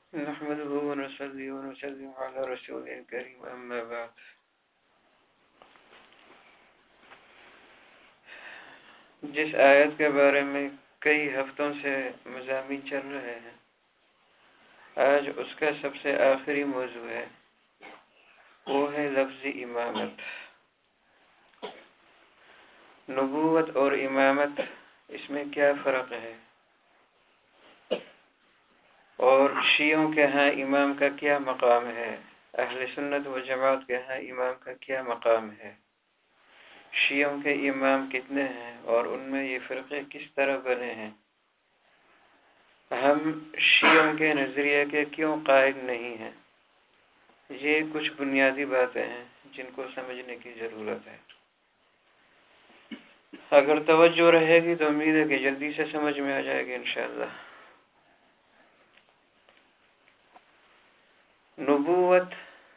نحمده ونصلي ونسلم على رسوله الكريم أما بعد. جس آیت کے بارے میں کئی ہفتوں سے مضامین چل رہے ہیں، آج اس کا سب سے آخری موضوع ہے، وہ ہے لفظ امامت. نبوت اور امامت، اس میں کیا فرق ہے، اور شیعوں کے ہاں امام کا کیا مقام ہے، اہل سنت و جماعت کے ہاں امام کا کیا مقام ہے، شیعوں کے امام کتنے ہیں اور ان میں یہ فرقے کس طرح بنے ہیں، ہم شیعوں کے نظریے کے کیوں قائل نہیں ہیں. یہ کچھ بنیادی باتیں ہیں جن کو سمجھنے کی ضرورت ہے. اگر توجہ رہے گی تو امید ہے کہ جلدی سے سمجھ میں آ جائے گی انشاءاللہ. نبوت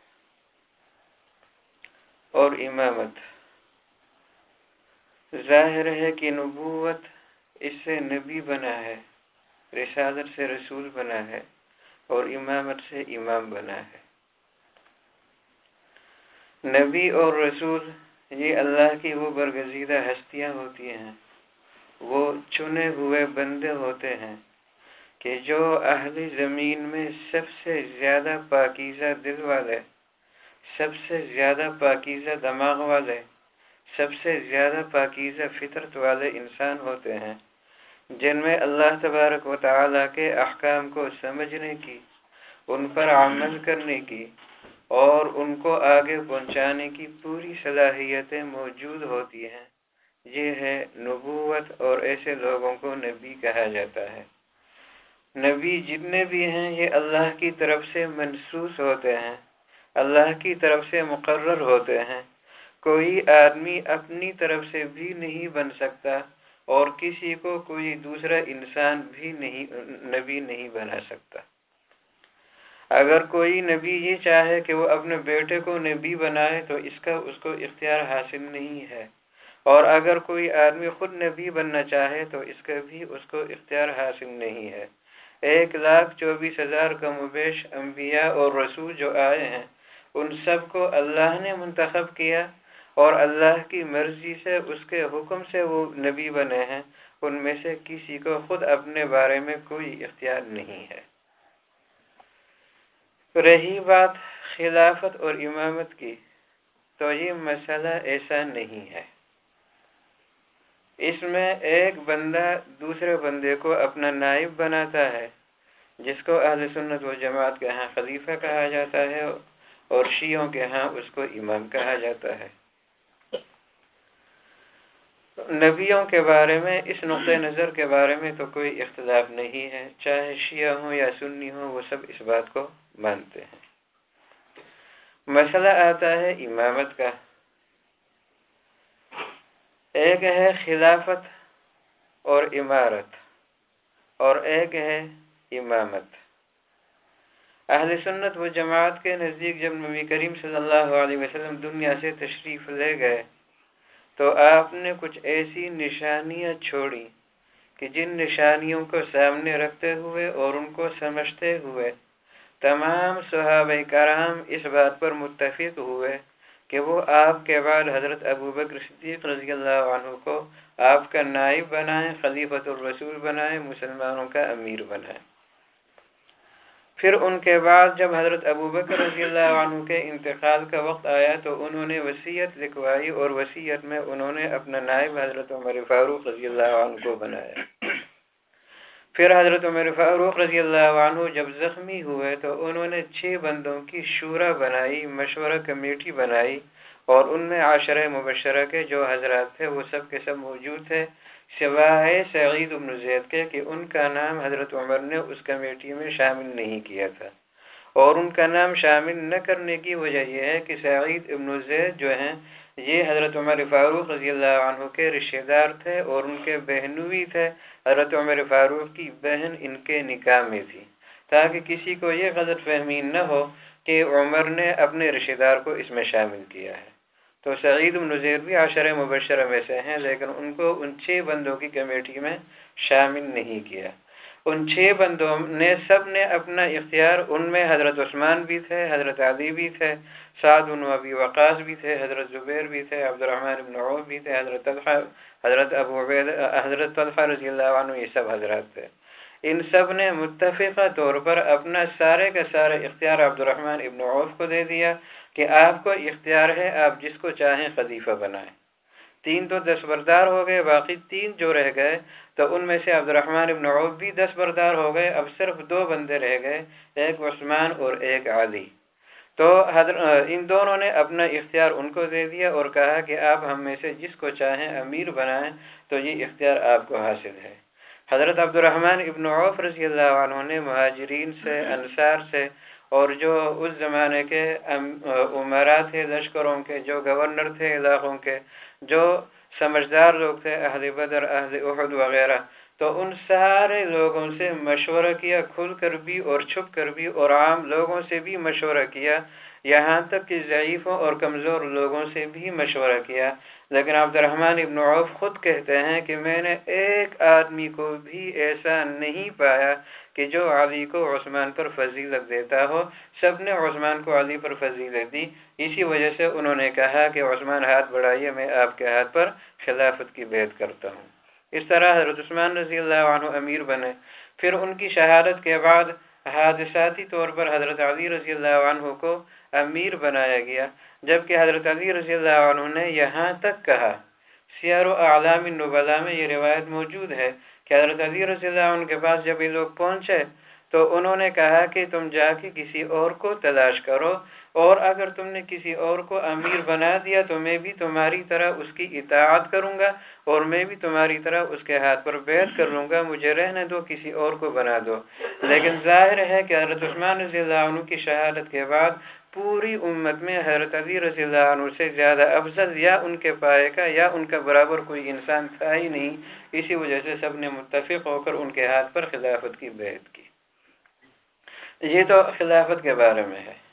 اور امامت، ظاہر ہے کہ نبوت اس سے نبی بنا ہے، رسالت سے رسول بنا ہے، اور امامت سے امام بنا ہے. نبی اور رسول یہ اللہ کی وہ برگزیدہ ہستیاں ہوتی ہیں، وہ چنے ہوئے بندے ہوتے ہیں کہ جو اہل زمین میں سب سے زیادہ پاکیزہ دل والے، سب سے زیادہ پاکیزہ دماغ والے، سب سے زیادہ پاکیزہ فطرت والے انسان ہوتے ہیں، جن میں اللہ تبارک و تعالیٰ کے احکام کو سمجھنے کی، ان پر عمل کرنے کی اور ان کو آگے پہنچانے کی پوری صلاحیتیں موجود ہوتی ہیں. یہ ہے نبوت، اور ایسے لوگوں کو نبی کہا جاتا ہے. نبی جتنے بھی ہیں یہ اللہ کی طرف سے منصوص ہوتے ہیں، اللہ کی طرف سے مقرر ہوتے ہیں. کوئی آدمی اپنی طرف سے بھی نہیں بن سکتا اور کسی کو کوئی دوسرا انسان بھی نبی نہیں بنا سکتا. اگر کوئی نبی یہ چاہے کہ وہ اپنے بیٹے کو نبی بنائے تو اس کو اختیار حاصل نہیں ہے، اور اگر کوئی آدمی خود نبی بننا چاہے تو اس کو اختیار حاصل نہیں ہے. 1,24,000 کم و بیش انبیاء اور رسول جو آئے ہیں، ان سب کو اللہ نے منتخب کیا اور اللہ کی مرضی سے، اس کے حکم سے وہ نبی بنے ہیں. ان میں سے کسی کو خود اپنے بارے میں کوئی اختیار نہیں ہے. رہی بات خلافت اور امامت کی، تو یہ مسئلہ ایسا نہیں ہے. اس میں ایک بندہ دوسرے بندے کو اپنا نائب بناتا ہے، جس کو اہل سنت و جماعت کے ہاں خلیفہ کہا جاتا ہے اور شیعوں کے ہاں اس کو امام کہا جاتا ہے. نبیوں کے بارے میں اس نقطۂ نظر کے بارے میں تو کوئی اختلاف نہیں ہے، چاہے شیعہ ہوں یا سنی ہوں، وہ سب اس بات کو مانتے ہیں. مسئلہ آتا ہے امامت کا. ایک ہے خلافت اور امارت، اور ایک ہے امامت. اہل سنت و جماعت کے نزدیک جب نبی کریم صلی اللہ علیہ وسلم دنیا سے تشریف لے گئے تو آپ نے کچھ ایسی نشانیاں چھوڑی کہ جن نشانیوں کو سامنے رکھتے ہوئے اور ان کو سمجھتے ہوئے تمام صحابہ کرام اس بات پر متفق ہوئے کہ وہ آپ کے بعد حضرت ابوبکر صدیق رضی اللہ عنہ کو آپ کا نائب بنائیں، خلیفۃ الرسول بنائیں، مسلمانوں کا امیر بنائیں. پھر ان کے بعد جب حضرت ابوبکر رضی اللہ عنہ کے انتقال کا وقت آیا تو انہوں نے وصیت لکھوائی، اور وصیت میں انہوں نے اپنا نائب حضرت عمر فاروق رضی اللہ عنہ کو بنایا. پھر حضرت عمر فاروق رضی اللہ عنہ جب زخمی ہوئے تو انہوں نے 6 بندوں کی شورا بنائی، مشورہ کمیٹی بنائی، اور ان میں عشرہ مبشرہ کے جو حضرات تھے وہ سب کے سب موجود تھے، سوائے سعید بن زید کے کہ ان کا نام حضرت عمر نے اس کمیٹی میں شامل نہیں کیا تھا. اور ان کا نام شامل نہ کرنے کی وجہ یہ ہے کہ سعید بن زید جو ہیں یہ حضرت عمر فاروق رضی اللہ عنہ کے رشتہ دار تھے اور ان کے بہنوئی تھے. حضرت عمر فاروق کی بہن ان کے نکاح میں تھی، تاکہ کسی کو یہ غلط فہمی نہ ہو کہ عمر نے اپنے رشتہ دار کو اس میں شامل کیا ہے. تو سعید بن زید بھی عشرہ مبشرہ میں سے ہیں، لیکن ان کو ان 6 بندوں کی کمیٹی میں شامل نہیں کیا. ان 6 بندوں نے سب نے اپنا اختیار، ان میں حضرت عثمان بھی تھے، حضرت علی بھی تھے، سعد بن ابی وقاص بھی تھے، حضرت زبیر بھی تھے، عبد الرحمن بن عوف بھی تھے، حضرت طلحہ، حضرت ابو عبیدہ، حضرت طلحہ رضی اللہ عنہ، یہ سب حضرات تھے۔ ان سب نے متفقہ طور پر اپنا سارے کا سارا اختیار عبد الرحمن ابن عوف کو دے دیا کہ آپ کو اختیار ہے، آپ جس کو چاہیں خلیفہ بنائیں۔ 3 تو دستبردار ہو گئے، باقی 3 جو رہ گئے تو ان میں سے عبد الرحمن ابن عوف بھی دستبردار ہو گئے، اب صرف 2 بندے رہ گئے، ایک عثمان اور ایک علی۔ تو ان دونوں نے اپنا اختیار ان کو دے دیا اور کہا کہ آپ ہم میں سے جس کو چاہیں امیر بنائیں، تو یہ اختیار آپ کو حاصل ہے۔ حضرت عبد الرحمن ابن عوف رضی اللہ عنہ نے مہاجرین سے، انصار سے، اور جو اس زمانے کے امراء تھے لشکروں کے، جو گورنر تھے علاقوں کے، جو سمجھدار لوگ تھے، اہل بدر، اہل احد وغیرہ، تو ان سارے لوگوں سے مشورہ کیا، کھل کر بھی اور چھپ کر بھی، اور عام لوگوں سے بھی مشورہ کیا، یہاں تک کہ ضعیفوں اور کمزور لوگوں سے بھی مشورہ کیا۔ لیکن عبد الرحمن ابن عوف خود کہتے ہیں کہ میں نے ایک آدمی کو بھی ایسا نہیں پایا کہ جو علی کو عثمان پر فضیلت دیتا ہو، سب نے عثمان کو علی پر فضیلت دی۔ اسی وجہ سے انہوں نے کہا کہ عثمان ہاتھ بڑھائیے، میں آپ کے ہاتھ پر خلافت کی بیعت کرتا ہوں۔ اس طرح حضرت عثمان رضی اللہ عنہ امیر بنے۔ پھر ان کی شہادت کے بعد حادثاتی طور پر حضرت علی رضی اللہ عنہ کو امیر بنایا گیا، جبکہ حضرت علی رضی اللہ عنہ نے یہاں تک کہا، سیر و اعلام النبلاء میں یہ روایت موجود ہے کہ حضرت علی رضی اللہ عنہ کے پاس جب یہ لوگ پہنچے تو انہوں نے کہا کہ تم جا کے کسی اور کو تلاش کرو، اور اگر تم نے کسی اور کو امیر بنا دیا تو میں بھی تمہاری طرح اس کی اطاعت کروں گا، اور میں بھی تمہاری طرح اس کے ہاتھ پر بیعت کر لوں گا، مجھے رہنے دو، کسی اور کو بنا دو۔ لیکن ظاہر ہے کہ حضرت عثمان رضی اللہ عنہ کی شہادت کے بعد پوری امت میں حضرت علی رضی اللہ عنہ سے زیادہ افضل یا ان کے پائے کا یا ان کا برابر کوئی انسان تھا ہی نہیں، اسی وجہ سے سب نے متفق ہو کر ان کے ہاتھ پر خلافت کی بیعت کی۔ یہ تو خلافت کے بارے میں ہے۔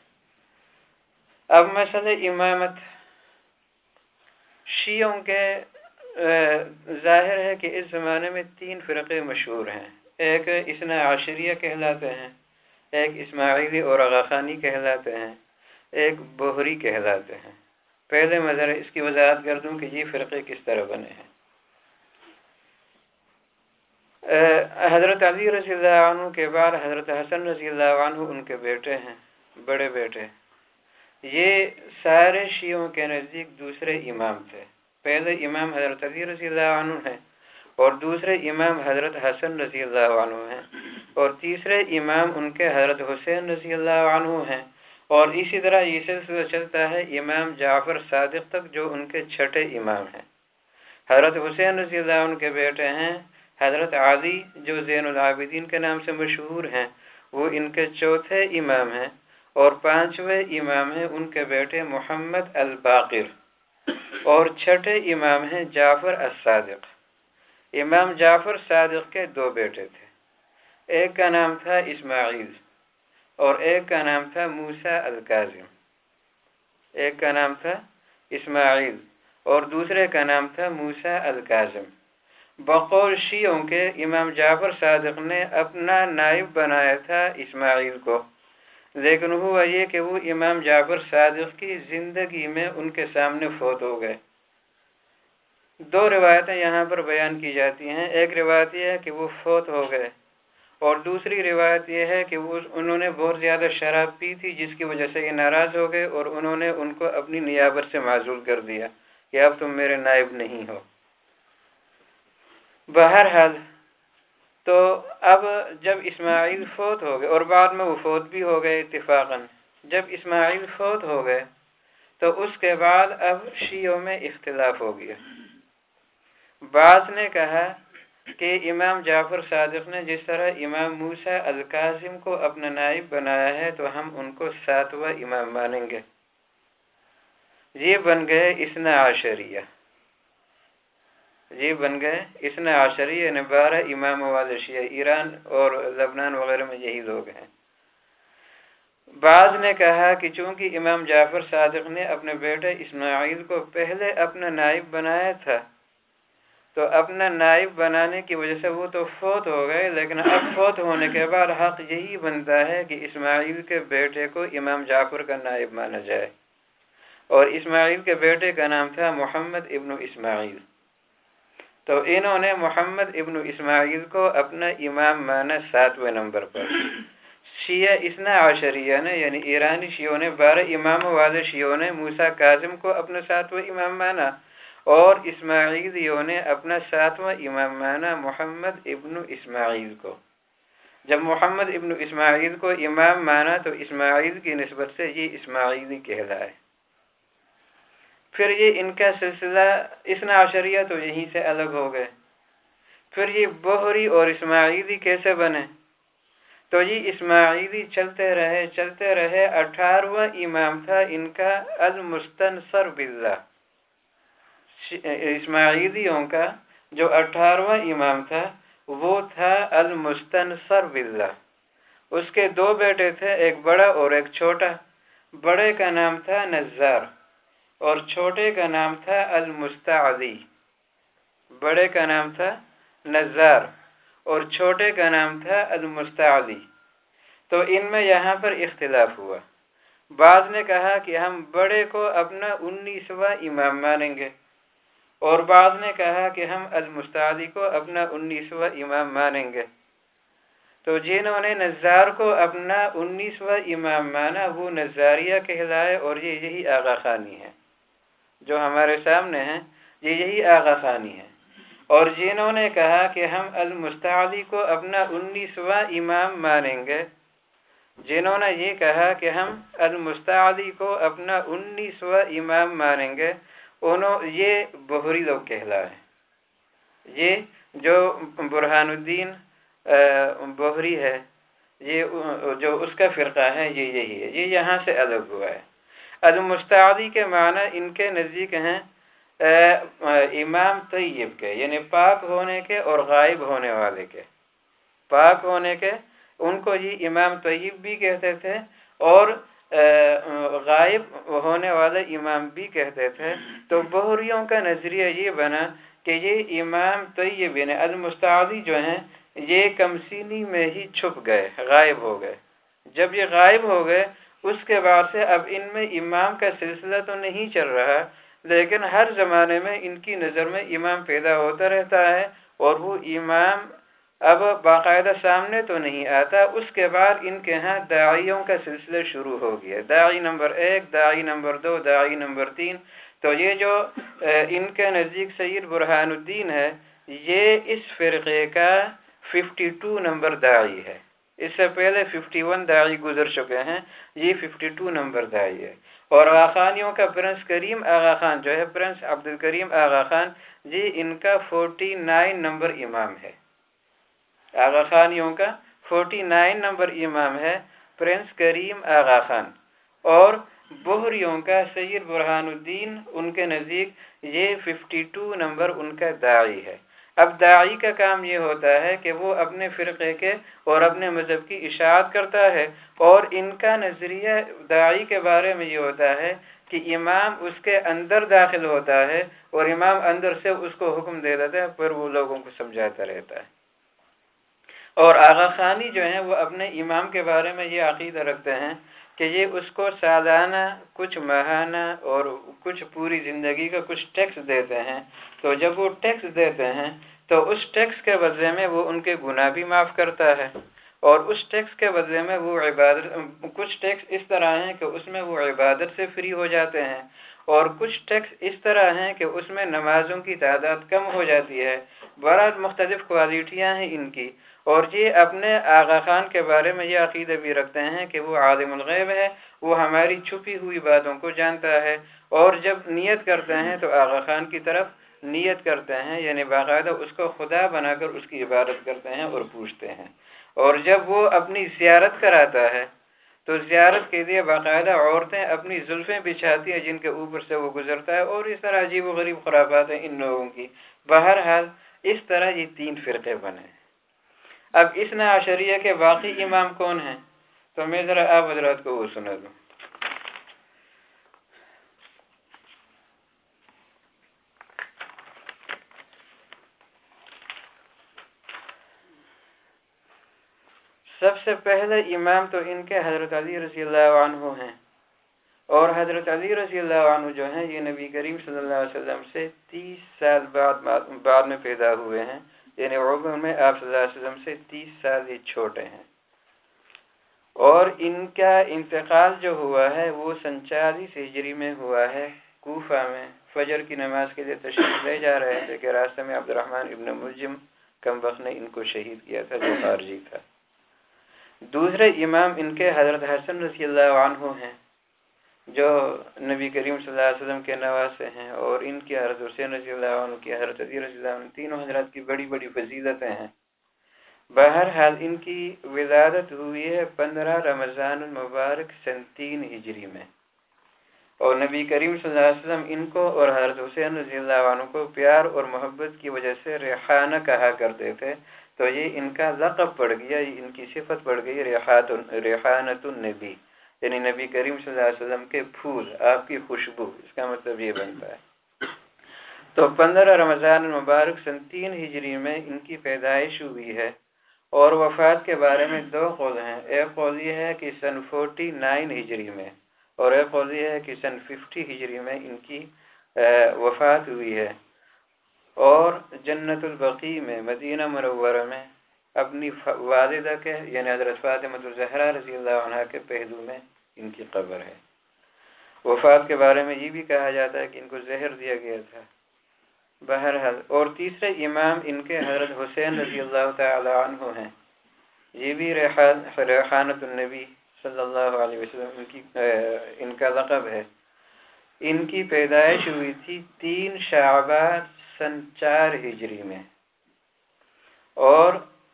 اب مسئلہ امامت، شیعوں کے ظاہر ہے کہ اس زمانے میں 3 فرقے مشہور ہیں، ایک اثنا عشریہ کہلاتے ہیں، ایک اسماعیلی اور آغاخانی کہلاتے ہیں، ایک بہری کہلاتے ہیں۔ پہلے میں ذرا اس کی وضاحت کر دوں کہ یہ فرقے کس طرح بنے ہیں۔ حضرت علی رضی اللہ عنہ کے بعد حضرت حسن رضی اللہ عنہ ان کے بیٹے ہیں، بڑے بیٹے۔ یہ سارے شیعوں کے نزدیک دوسرے امام تھے۔ پہلے امام حضرت علی رضی اللہ عنہ ہیں، اور دوسرے امام حضرت حسن رضی اللہ عنہ ہیں، اور تیسرے امام ان کے حضرت حسین رضی اللہ عنہ ہیں، اور اسی طرح یہ سلسلہ چلتا ہے امام جعفر صادق تک، جو ان کے 6ٹھے امام ہیں۔ حضرت حسین رضی اللہ عنہ کے بیٹے ہیں حضرت علی، جو زین العابدین کے نام سے مشہور ہیں، وہ ان کے 4تھے امام ہیں، اور 5ویں امام ہیں ان کے بیٹے محمد الباقر، اور 6ٹھے امام ہیں جعفر الصادق۔ امام جعفر صادق کے 2 بیٹے تھے، ایک کا نام تھا اسماعیل اور ایک کا نام تھا موسیٰ الکاظم۔ ایک کا نام تھا اسماعیل اور دوسرے کا نام تھا موسیٰ الکاظم۔ بقول شیعوں کے امام جعفر صادق نے اپنا نائب بنایا تھا اسماعیل کو، لیکن ہوا یہ کہ وہ امام جعفر صادق کی زندگی میں ان کے سامنے فوت ہو گئے۔ 2 روایتیں یہاں پر بیان کی جاتی ہیں، ایک روایت یہ ہے کہ وہ فوت ہو گئے، اور دوسری روایت یہ ہے کہ انہوں نے بہت زیادہ شراب پی تھی، جس کی وجہ سے یہ ناراض ہو گئے اور انہوں نے ان کو اپنی نیابت سے معزول کر دیا کہ اب تم میرے نائب نہیں ہو۔ بہرحال تو اب جب اسماعیل فوت ہو گئے، اور بعد میں وہ فوت بھی ہو گئے اتفاقاً، جب اسماعیل فوت ہو گئے تو اس کے بعد اب شیعوں میں اختلاف ہو گیا۔ بعض نے کہا کہ امام جعفر صادق نے جس طرح امام موسیٰ الکاظم کو اپنا نائب بنایا ہے تو ہم ان کو 7واں امام مانیں گے۔ یہ بن گئے اثنا عشریہ، یہ بن گئے اثنا عشریہ، یعنی 12 امام والے شیعہ۔ ایران اور لبنان وغیرہ میں یہی لوگ ہیں۔ بعض نے کہا کہ چونکہ امام جعفر صادق نے اپنے بیٹے اسماعیل کو پہلے اپنا نائب بنایا تھا، تو اپنا نائب بنانے کی وجہ سے وہ تو فوت ہو گئے، لیکن اب فوت ہونے کے بعد حق یہی بنتا ہے کہ اسماعیل کے بیٹے کو امام جعفر کا نائب مانا جائے، اور اسماعیل کے بیٹے کا نام تھا محمد ابن اسماعیل۔ تو انہوں نے محمد ابن اسماعیل کو اپنا امام مانا 7ویں نمبر پر۔ شیعہ اثنا عشریہ نے یعنی ایرانی شیعوں نے 12 اماموں والے شیعوں نے موسیٰ کاظم کو اپنا 7واں امام مانا، اور اسماعیلیوں نے اپنا 7واں امام مانا محمد ابن اسماعیل کو۔ جب محمد ابن اسماعیل کو امام مانا تو اسماعیل کی نسبت سے یہ اسماعیلی کہلائے۔ پھر یہ ان کا سلسلہ اثنا عشریہ تو یہیں سے الگ ہو گئے۔ پھر یہ بہری اور اسماعیلی کیسے بنے؟ تو یہ اسماعیلی چلتے رہے 18واں امام تھا ان کا المستنصر باللہ۔ اسماعیلیوں کا جو 18واں امام تھا وہ تھا المستنصر باللہ۔ اس کے 2 بیٹے تھے، ایک بڑا اور ایک چھوٹا۔ بڑے کا نام تھا نزار اور چھوٹے کا نام تھا المستعلی۔ بڑے کا نام تھا نزار اور چھوٹے کا نام تھا المستعلی۔ تو ان میں یہاں پر اختلاف ہوا۔ بعض نے کہا کہ ہم بڑے کو اپنا 19واں امام مانیں گے، اور بعض نے کہا کہ ہم المستعلی کو اپنا 19واں امام مانیں گے۔ تو جنہوں نے نزار کو اپنا 19واں امام مانا وہ نزاریہ کہلائے، اور یہ یہی آغا خانی ہے جو ہمارے سامنے ہیں، یہ یہی آغا خانی ہے۔ اور جنہوں نے کہا کہ ہم المستعلی کو اپنا 19واں امام مانیں گے، جنہوں نے یہ کہا کہ ہم المستعلی کو اپنا 19واں امام مانیں گے، یہ بہری لوگ کہلائے۔ یہ جو برہان الدین بہری ہے، یہ جو اس کا فرقہ ہے، یہ یہی ہے، یہ یہاں سے الگ ہوا ہے۔ المستعلی کے معنی ان کے نزدیک ہیں امام طیب کے، یعنی پاک ہونے کے اور غائب ہونے والے کے۔ پاک ہونے کے ان کو یہ امام طیب بھی کہتے تھے، اور غائب ہونے والے امام بھی کہتے تھے۔ تو بہریوں کا نظریہ یہ بنا کہ یہ امام طیب یعنی المستعلی جو ہیں یہ کمسینی میں ہی چھپ گئے، غائب ہو گئے۔ جب یہ غائب ہو گئے اس کے بعد سے اب ان میں امام کا سلسلہ تو نہیں چل رہا، لیکن ہر زمانے میں ان کی نظر میں امام پیدا ہوتا رہتا ہے، اور وہ امام اب باقاعدہ سامنے تو نہیں آتا۔ اس کے بعد ان کے ہاں داعیوں کا سلسلہ شروع ہو گیا، داعی نمبر 1، داعی نمبر 2، داعی نمبر 3۔ تو یہ جو ان کے نزدیک سید برہان الدین ہے، یہ اس فرقے کا 52 نمبر داعی ہے۔ اس سے پہلے 51 داعی گزر چکے ہیں، یہ 52 نمبر داعی ہے۔ اور آغا خانیوں کا پرنس کریم آغا خان جو ہے، پرنس عبد الکریم آغا خان، یہ ان کا 49 نمبر امام ہے۔ آغا خانیوں کا 49 نمبر امام ہے پرنس کریم آغا خان، اور بہریوں کا سید برہان الدین ان کے نزدیک یہ 52 نمبر ان کا داعی ہے۔ اب داعی کا کام یہ ہوتا ہے کہ وہ اپنے فرقے کے اور اپنے مذہب کی اشاعت کرتا ہے، اور ان کا نظریہ داعی کے بارے میں یہ ہوتا ہے کہ امام اس کے اندر داخل ہوتا ہے، اور امام اندر سے اس کو حکم دے دیتا ہے، پھر وہ لوگوں کو سمجھاتا رہتا ہے۔ اور آغا خانی جو ہیں وہ اپنے امام کے بارے میں یہ عقیدہ رکھتے ہیں کہ یہ اس کو سالانہ، کچھ ماہانہ اور کچھ پوری زندگی کا کچھ ٹیکس دیتے ہیں۔ تو جب وہ ٹیکس دیتے ہیں تو اس ٹیکس کے بدلے میں وہ ان کے گناہ بھی معاف کرتا ہے، اور اس ٹیکس کے بدلے میں وہ کچھ ٹیکس اس طرح ہیں کہ اس میں وہ عبادت سے فری ہو جاتے ہیں، اور کچھ ٹیکس اس طرح ہیں کہ اس میں نمازوں کی تعداد کم ہو جاتی ہے۔ بہرحال مختلف کوالٹیاں ہیں ان کی، اور یہ اپنے آغا خان کے بارے میں یہ عقیدہ بھی رکھتے ہیں کہ وہ عالم الغیب ہے، وہ ہماری چھپی ہوئی باتوں کو جانتا ہے، اور جب نیت کرتے ہیں تو آغا خان کی طرف نیت کرتے ہیں، یعنی باقاعدہ اس کو خدا بنا کر اس کی عبادت کرتے ہیں اور پوچھتے ہیں۔ اور جب وہ اپنی زیارت کراتا ہے تو زیارت کے لیے باقاعدہ عورتیں اپنی زلفیں بچھاتی ہیں جن کے اوپر سے وہ گزرتا ہے، اور اس طرح عجیب و غریب خرافات ہیں ان لوگوں کی۔ بہرحال اس طرح یہ 3 فرقے بنے۔ اب اثنا عشریہ کے باقی امام کون ہیں؟ تو میں ذرا آپ حضرات کو وہ سنا دوں۔ سب سے پہلے امام تو ان کے حضرت علی رضی اللہ عنہ ہیں، اور حضرت علی رضی اللہ عنہ جو ہیں یہ نبی کریم صلی اللہ علیہ وسلم سے 30 سال بعد میں پیدا ہوئے ہیں، یعنی عمر میں آپ صلی اللہ علیہ وسلم سے 30 سال ہی چھوٹے ہیں، اور ان کا انتقال جو ہوا ہے وہ 47 ہجری میں ہوا ہے۔ کوفہ میں فجر کی نماز کے لیے تشریف لے جا رہے تھے کہ راستے میں عبد الرحمن ابن ملجم کم وقت نے ان کو شہید کیا تھا جو خارجی تھا۔ دوسرے امام ان کے حضرت حسن رضی اللہ عنہ ہیں جو نبی کریم صلی اللہ علیہ وسلم کے نواسے ہیں، اور ان کی حضرت حسین رضی اللہ عنہ کی حضرت علی رضی اللہ عنہ، تینوں حضرات کی بڑی بڑی فضیلتیں ہیں۔ بہرحال ان کی ولادت ہوئی ہے 15 رمضان المبارک سن 3 ہجری میں، اور نبی کریم صلی اللہ علیہ وسلم ان کو اور حضرت حسین رضی اللہ عنہ کو پیار اور محبت کی وجہ سے ریحانہ کہا کرتے تھے، تو یہ ان کا لقب پڑ گیا، ان کی صفت پڑ گئی ریحانۃ النبی، یعنی نبی کریم صلی اللہ علیہ وسلم کے پھول، آپ کی خوشبو، اس کا مطلب یہ بنتا ہے۔ تو 15 رمضان المبارک سن 3 ہجری میں ان کی پیدائش ہوئی ہے، اور وفات کے بارے میں 2 قول ہیں۔ ایک قول یہ ہے کہ سن 49 ہجری میں، اور ایک قول یہ ہے کہ سن 50 ہجری میں ان کی وفات ہوئی ہے، اور جنت البقیع میں مدینہ منورہ میں اپنی والدہ کے یعنی حضرت فاطمہ الزہرا رضی اللہ عنہا کے پہلو میں ان کی قبر ہے۔ وفات کے بارے میں یہ بھی کہا جاتا ہے کہ ان کو زہر دیا گیا تھا۔ بہرحال، اور تیسرے امام ان کے حضرت حسین رضی اللہ تعالی عنہ ہیں، یہ بھی ریحانۃ النبی صلی اللہ علیہ وسلم ان کا لقب ہے۔ ان کی پیدائش ہوئی تھی 3 شعبان سن 4 ہجری میں، اور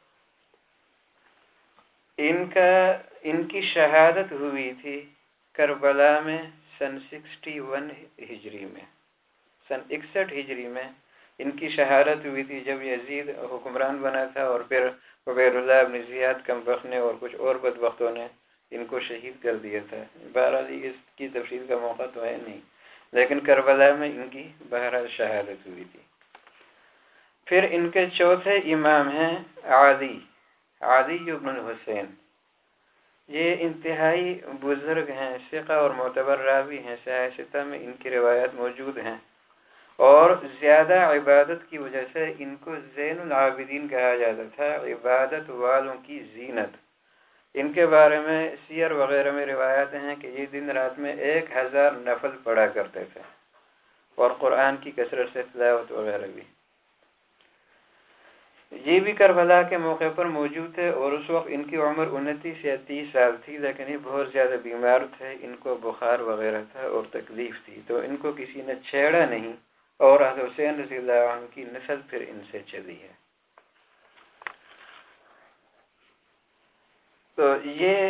ان کی شہادت ہوئی تھی کربلا میں سن 61 ہجری میں، سن 61 ہجری میں ان کی شہادت ہوئی تھی جب یزید حکمران بنا تھا، اور پھر عبید اللہ بن زیاد کمبخت نے اور کچھ اور بدبختوں نے ان کو شہید کر دیا تھا۔ بہرحال اس کی تفصیل کا موقع تو ہے نہیں، لیکن کربلا میں ان کی بہرحال شہادت ہوئی تھی۔ پھر ان کے چوتھے امام ہیں علی بن الحسین، یہ انتہائی بزرگ ہیں، ثقہ اور معتبر راوی ہیں، صحیح ستہ میں ان کی روایات موجود ہیں، اور زیادہ عبادت کی وجہ سے ان کو زین العابدین کہا جاتا تھا، عبادت والوں کی زینت۔ ان کے بارے میں سیر وغیرہ میں روایات ہیں کہ یہ دن رات میں 1000 نفل پڑھا کرتے تھے، اور قرآن کی کثرت سے تلاوت وغیرہ بھی۔ یہ بھی کربلا کے موقع پر موجود تھے، اور اس وقت ان کی عمر 29 یا 30 سال تھی، لیکن یہ بہت زیادہ بیمار تھے، ان کو بخار وغیرہ تھا اور تکلیف تھی، تو ان کو کسی نے چھیڑا نہیں، اور حضرت حسین رضی اللہ عنہ کی نسل پھر ان سے چلی ہے۔ تو یہ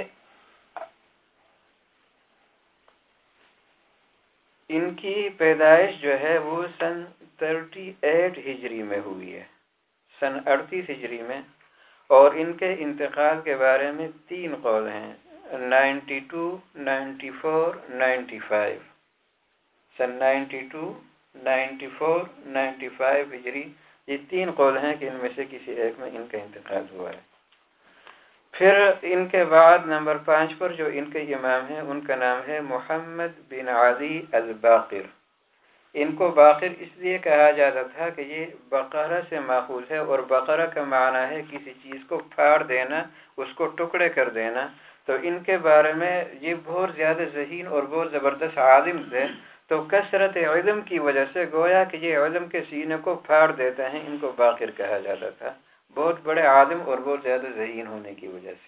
ان کی پیدائش جو ہے وہ سن 38 ہجری میں ہوئی ہے، سن 38 ہجری میں، اور ان کے انتقال کے بارے میں 3 قول ہیں، 92، 94، 95۔ سن 92، 94، 95 ہجری، یہ 3 قول ہیں کہ ان میں سے کسی ایک میں ان کا انتقال ہوا ہے۔ پھر ان کے بعد نمبر 5 پر جو ان کے امام ہیں ان کا نام ہے محمد بن علی الباقر۔ ان کو باقر اس لیے کہا جاتا تھا کہ یہ بقرہ سے ماخوذ ہے، اور بقرہ کا معنی ہے کسی چیز کو پھاڑ دینا، اس کو ٹکڑے کر دینا، تو ان کے بارے میں یہ بہت زیادہ ذہین اور بہت زبردست عالم تھے، تو کثرت علم کی وجہ سے گویا کہ یہ علم کے سینے کو پھاڑ دیتے ہیں، ان کو باقر کہا جاتا تھا، بہت بڑے عالم اور بہت زیادہ ذہین ہونے کی وجہ سے۔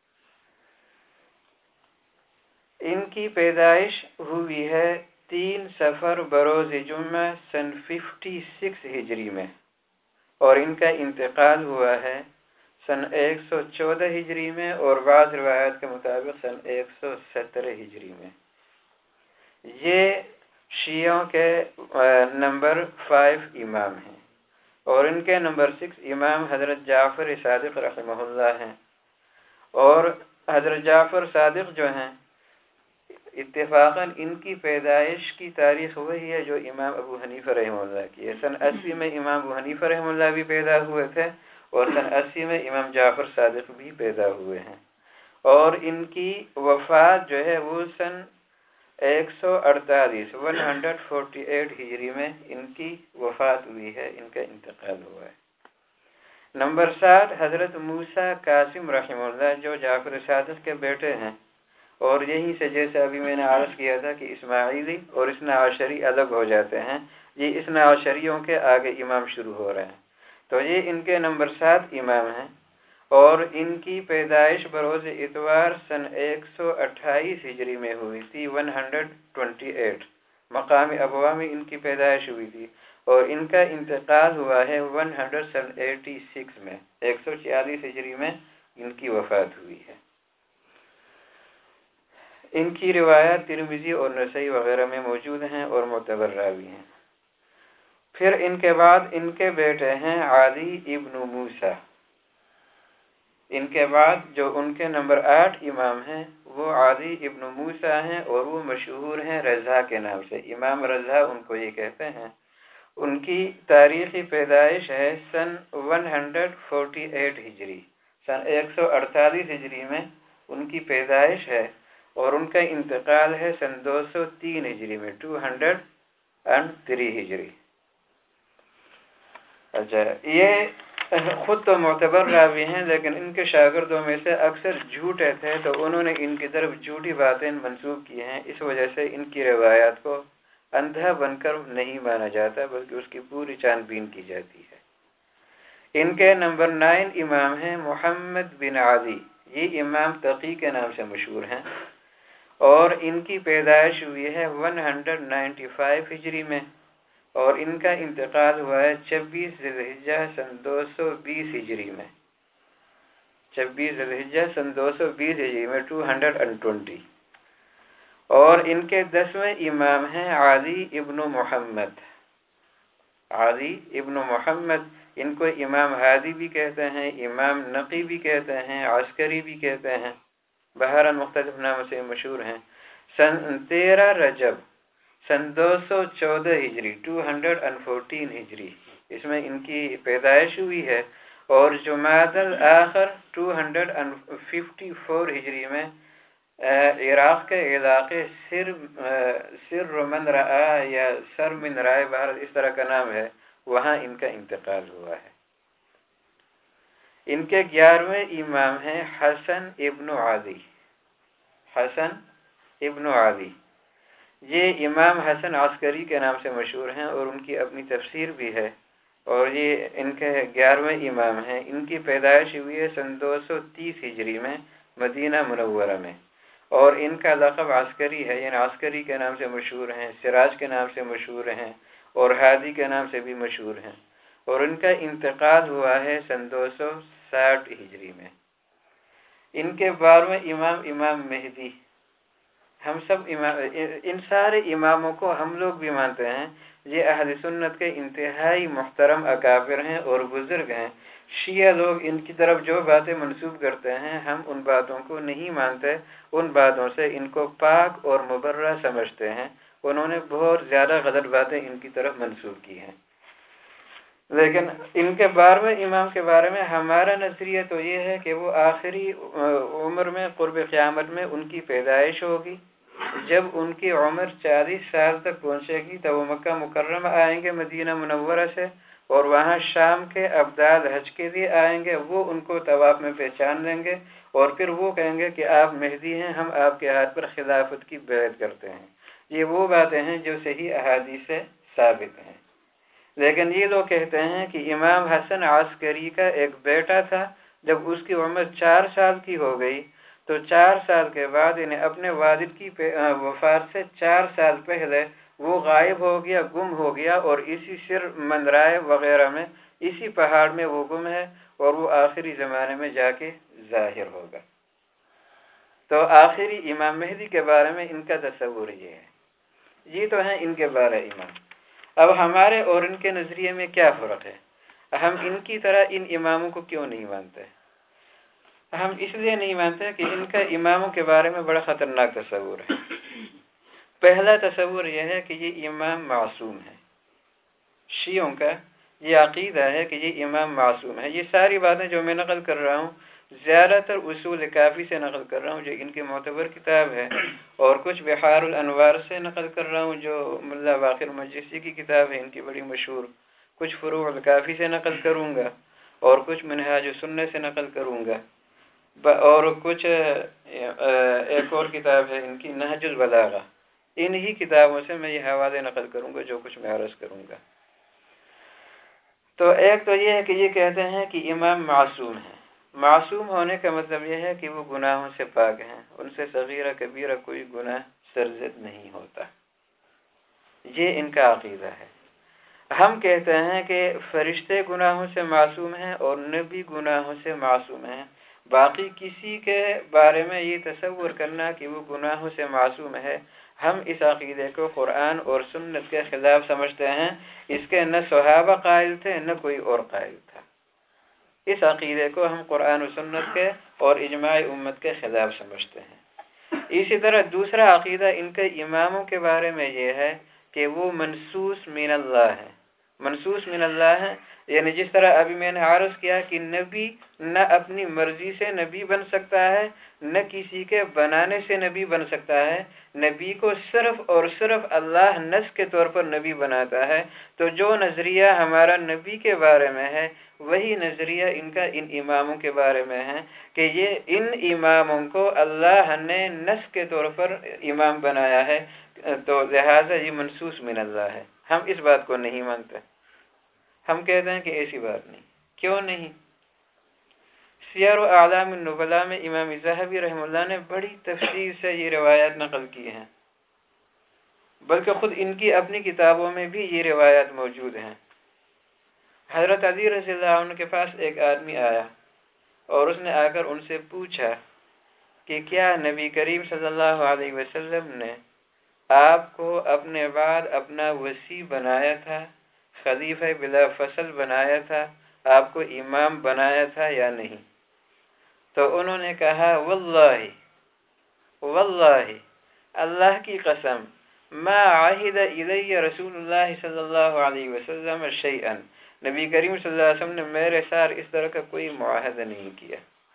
ان کی پیدائش ہوئی ہے 3 صفر بروز جمعہ سن 56 ہجری میں، اور ان کا انتقال ہوا ہے سن 114 ہجری میں، اور بعض روایات کے مطابق سن 117 ہجری میں۔ یہ شیعوں کے نمبر 5 امام ہیں، اور ان کے نمبر 6 امام حضرت جعفر صادق رحمہ اللہ ہیں، اور حضرت جعفر صادق جو ہیں اتفاقاً ان کی پیدائش کی تاریخ وہی ہے جو امام ابو حنیفہ رحمہ اللہ کی ہے۔ سن 80 میں امام ابو حنیفہ رحمہ اللہ بھی پیدا ہوئے تھے، اور سن 80 میں امام جعفر صادق بھی پیدا ہوئے ہیں، اور ان کی وفات جو ہے وہ سن 148 ہجری میں ان کی وفات ہوئی ہے، ان کا انتقال ہوا ہے۔ نمبر 7 حضرت موسیٰ قاسم رحمہ اللہ، جو جعفر صادق کے بیٹے ہیں، اور یہیں سے جیسے ابھی میں نے عرض کیا تھا کہ اسماعیلی اور اثنا عشری الگ ہو جاتے ہیں، یہ اثنا عشریوں کے آگے امام شروع ہو رہے ہیں، تو یہ ان کے نمبر 7 امام ہیں، اور ان کی پیدائش بروز اتوار سن 128 ہجری میں ہوئی تھی، 128 مقام ابوا میں ان کی پیدائش ہوئی تھی، اور ان کا انتقال ہوا ہے 186 میں، 146 ہجری میں ان کی وفات ہوئی ہے۔ ان کی روایات ترمذی اور نسائی وغیرہ میں موجود ہیں اور معتبر راوی ہیں۔ پھر ان کے بعد ان کے بیٹے ہیں علی ابن موسیٰ، ان کے بعد جو ان کے نمبر 8 امام ہیں وہ علی ابن موسیٰ ہیں، اور وہ مشہور ہیں رضا کے نام سے، امام رضا ان کو یہ کہتے ہیں۔ ان کی تاریخی پیدائش ہے سن 148 ہجری، سن 148 ہجری میں ان کی پیدائش ہے، اور ان کا انتقال ہے سن 203 ہجری میں، 203 ہجری۔ اچھا، یہ خود تو معتبر راوی ہیں، لیکن ان کے شاگردوں میں سے اکثر جھوٹے تھے، تو انہوں نے ان کی طرف جھوٹی باتیں منسوب کی ہیں، اس وجہ سے ان کی روایات کو اندھا بن کر نہیں مانا جاتا، بلکہ اس کی پوری چھان بین کی جاتی ہے۔ ان کے نمبر 9 امام ہیں محمد بن علی، یہ امام تقی کے نام سے مشہور ہیں، اور ان کی پیدائش ہوئی ہے 195 ہجری میں، اور ان کا انتقال ہوا ہے 26 ذی الحجہ سن 220 ہجری میں، 26 ذی الحجہ سن 220 ہجری میں، 220۔ اور ان کے 10ویں امام ہیں علی ابن محمد، علی ابن محمد، ان کو امام ہادی بھی کہتے ہیں، امام نقی بھی کہتے ہیں، عسکری بھی کہتے ہیں، بہرحال مختلف ناموں سے مشہور ہیں۔ سن 13 رجب سن 214 ہجری، 214 ہجری، اس میں ان کی پیدائش ہوئی ہے، اور جمادی الاخر 254 ہجری میں عراق کے علاقے سر من رعا یا سر من رائے، بہرحال اس طرح کا نام ہے، وہاں ان کا انتقال ہوا ہے۔ ان کے 11ویں امام ہیں حسن ابن علی، حسن ابن علی، یہ امام حسن عسکری کے نام سے مشہور ہیں، اور ان کی اپنی تفسیر بھی ہے، اور یہ ان کے 11ویں امام ہیں۔ ان کی پیدائش ہوئی ہے سن 230 ہجری میں مدینہ منورہ میں، اور ان کا لقب عسکری ہے، یعنی عسکری کے نام سے مشہور ہیں، سراج کے نام سے مشہور ہیں، اور ہادی کے نام سے بھی مشہور ہیں، اور ان کا انتقال ہوا ہے سن 260 ہجری میں۔ ان کے 12ویں امام امام مہدی، ہم سب ان سارے اماموں کو ہم لوگ بھی مانتے ہیں، یہ اہل سنت کے انتہائی محترم اکابر ہیں اور بزرگ ہیں۔ شیعہ لوگ ان کی طرف جو باتیں منسوب کرتے ہیں، ہم ان باتوں کو نہیں مانتے، ان باتوں سے ان کو پاک اور مبرہ سمجھتے ہیں، انہوں نے بہت زیادہ غلط باتیں ان کی طرف منسوب کی ہیں۔ لیکن ان کے 12ویں امام کے بارے میں ہمارا نظریہ تو یہ ہے کہ وہ آخری عمر میں قرب قیامت میں ان کی پیدائش ہوگی، جب ان کی عمر 40 سال تک پہنچے گی تو وہ مکہ مکرمہ آئیں گے مدینہ منورہ سے، اور وہاں شام کے ابدال حج کے لیے آئیں گے، وہ ان کو طواف میں پہچان لیں گے، اور پھر وہ کہیں گے کہ آپ مہدی ہیں، ہم آپ کے ہاتھ پر خلافت کی بیعت کرتے ہیں۔ یہ وہ باتیں ہیں جو صحیح احادیث سے ثابت ہیں۔ لیکن یہ لوگ کہتے ہیں کہ امام حسن عسکری کا ایک بیٹا تھا، جب اس کی عمر 4 سال کی ہو گئی تو 4 سال کے بعد انہیں اپنے والد کی وفات سے 4 سال پہلے وہ غائب ہو گیا، گم ہو گیا، اور اسی سر مندرائے وغیرہ میں، اسی پہاڑ میں وہ گم ہے، اور وہ آخری زمانے میں جا کے ظاہر ہوگا۔ تو آخری امام مہدی کے بارے میں ان کا تصور یہ ہے۔ یہ تو ہیں ان کے 12 امام۔ اب ہمارے اور ان کے نظریے میں کیا فرق ہے؟ ہم ان کی طرح ان اماموں کو کیوں نہیں مانتے؟ ہم اس لیے نہیں مانتے کہ ان کا اماموں کے بارے میں بڑا خطرناک تصور ہے۔ پہلا تصور یہ ہے کہ یہ امام معصوم ہے۔ شیعوں کا یہ عقیدہ ہے کہ یہ امام معصوم ہے۔ یہ ساری باتیں جو میں نقل کر رہا ہوں زیادہ تر اصول کافی سے نقل کر رہا ہوں جو ان کی معتبر کتاب ہے، اور کچھ بحار الانوار سے نقل کر رہا ہوں جو ملا باقر مجلسی کی کتاب ہے، ان کی بڑی مشہور۔ کچھ فروع الکافی سے نقل کروں گا، اور کچھ منہاج السنہ سے نقل کروں گا، اور کچھ ایک اور کتاب ہے ان کی نہج البلاغہ، انہی کتابوں سے میں یہ حوالے نقل کروں گا جو کچھ میں عرض کروں گا۔ تو ایک تو یہ ہے کہ یہ کہتے ہیں کہ امام معصوم ہے۔ معصوم ہونے کا مطلب یہ ہے کہ وہ گناہوں سے پاک ہیں، ان سے صغیرہ کبیرہ کوئی گناہ سرزد نہیں ہوتا، یہ ان کا عقیدہ ہے۔ ہم کہتے ہیں کہ فرشتے گناہوں سے معصوم ہیں اور نبی گناہوں سے معصوم ہیں، باقی کسی کے بارے میں یہ تصور کرنا کہ وہ گناہوں سے معصوم ہے، ہم اس عقیدے کو قرآن اور سنت کے خلاف سمجھتے ہیں۔ اس کے نہ صحابہ قائل تھے نہ کوئی اور قائل تھا۔ اس عقیدے کو ہم قرآن و سنت کے اور اجماع امت کے خلاف سمجھتے ہیں۔ اسی طرح دوسرا عقیدہ ان کے اماموں کے بارے میں یہ ہے کہ وہ منصوص من اللہ ہے۔ منصوص من اللہ ہے یعنی جس طرح ابھی میں نے عرض کیا کہ نبی نہ اپنی مرضی سے نبی بن سکتا ہے نہ کسی کے بنانے سے نبی بن سکتا ہے، نبی کو صرف اور صرف اللہ نص کے طور پر نبی بناتا ہے۔ تو جو نظریہ ہمارا نبی کے بارے میں ہے وہی نظریہ ان کا ان اماموں کے بارے میں ہے کہ یہ ان اماموں کو اللہ نے نص کے طور پر امام بنایا ہے، تو لہٰذا یہ منصوص من اللہ ہے۔ ہم اس بات کو نہیں مانتے، ہم کہتے ہیں کہ ایسی بات نہیں۔ کیوں نہیں؟ سیر و اعلام النبلاء میں امام ذہبی رحمہ اللہ نے بڑی تفصیل سے یہ روایات نقل کی ہیں، بلکہ خود ان کی اپنی کتابوں میں بھی یہ روایات موجود ہیں۔ حضرت علی رضی اللہ عنہ کے پاس ایک آدمی آیا اور اس نے آ کر ان سے پوچھا کہ کیا نبی کریم صلی اللہ علیہ وسلم نے آپ کو اپنے بعد اپنا وصی بنایا تھا، خلیفہ بلا فصل بنایا تھا، آپ کو امام بنایا تھا یا نہیں؟ تو انہوں نے کہا واللہ اللہ کی قسم ما عہد الی رسول اللہ صلی اللہ علیہ وسلم شیئا، نبی کریم صلی اللہ علیہ وسلم نے میرے ساتھ اس طرح کا کوئی معاہدہ نہیں کیا۔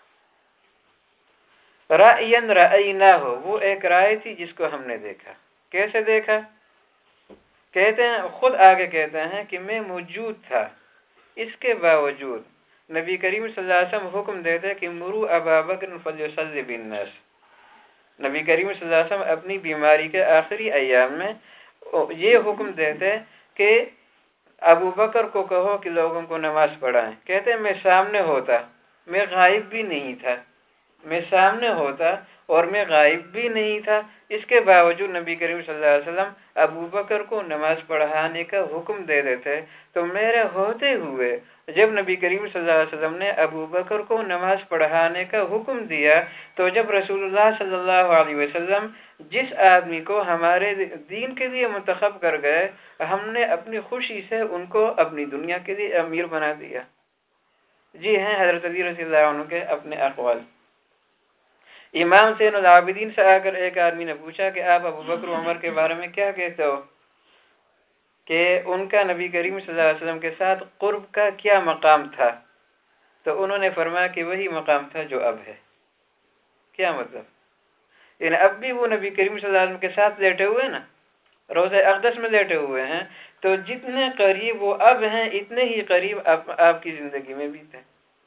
رأیًا رأیناہ، وہ ایک رائے تھی جس کو ہم نے دیکھا۔ کیسے دیکھا؟ کہتے ہیں خود آگے کہتے ہیں کہ میں موجود تھا، اس کے باوجود نبی کریم صلی اللہ علیہ وسلم حکم دیتے کہ مروا ابا بکر فلیصلی بالناس۔ نبی کریم صلی اللہ علیہ وسلم اپنی بیماری کے آخری ایام میں یہ حکم دیتے کہ ابو بکر کو کہو کہ لوگوں کو نماز پڑھائیں۔ کہتے ہیں میں سامنے ہوتا، میں غائب بھی نہیں تھا، میں سامنے ہوتا اور میں غائب بھی نہیں تھا، اس کے باوجود نبی کریم صلی اللہ علیہ وسلم ابو بکر کو نماز پڑھانے کا حکم دے دیتے۔ تو میرے ہوتے ہوئے جب نبی کریم صلی اللہ علیہ وسلم نے ابو بکر کو نماز پڑھانے کا حکم دیا، تو جب رسول اللہ صلی اللہ علیہ وسلم جس آدمی کو ہمارے دین کے لیے منتخب کر گئے، ہم نے اپنی خوشی سے ان کو اپنی دنیا کے لیے امیر بنا دیا۔ جی ہیں حضرت علی رضی اللہ عنہ کے اپنے اقوال۔ امام زین العابدین سے آ کر ایک آدمی نے پوچھا کہ آپ ابو بکر و عمر کے بارے میں کیا کہتے ہو، کہ ان کا نبی کریم صلی اللہ علیہ وسلم کے ساتھ قرب کا کیا مقام تھا؟ تو انہوں نے فرمایا کہ وہی مقام تھا جو اب ہے۔ کیا مطلب؟ یعنی اب بھی وہ نبی کریم صلی اللہ علیہ وسلم کے ساتھ لیٹے ہوئے نا، روضہ اقدس میں لیٹے ہوئے ہیں، تو جتنے قریب وہ اب ہیں اتنے ہی قریب آپ کی زندگی میں بھی تھے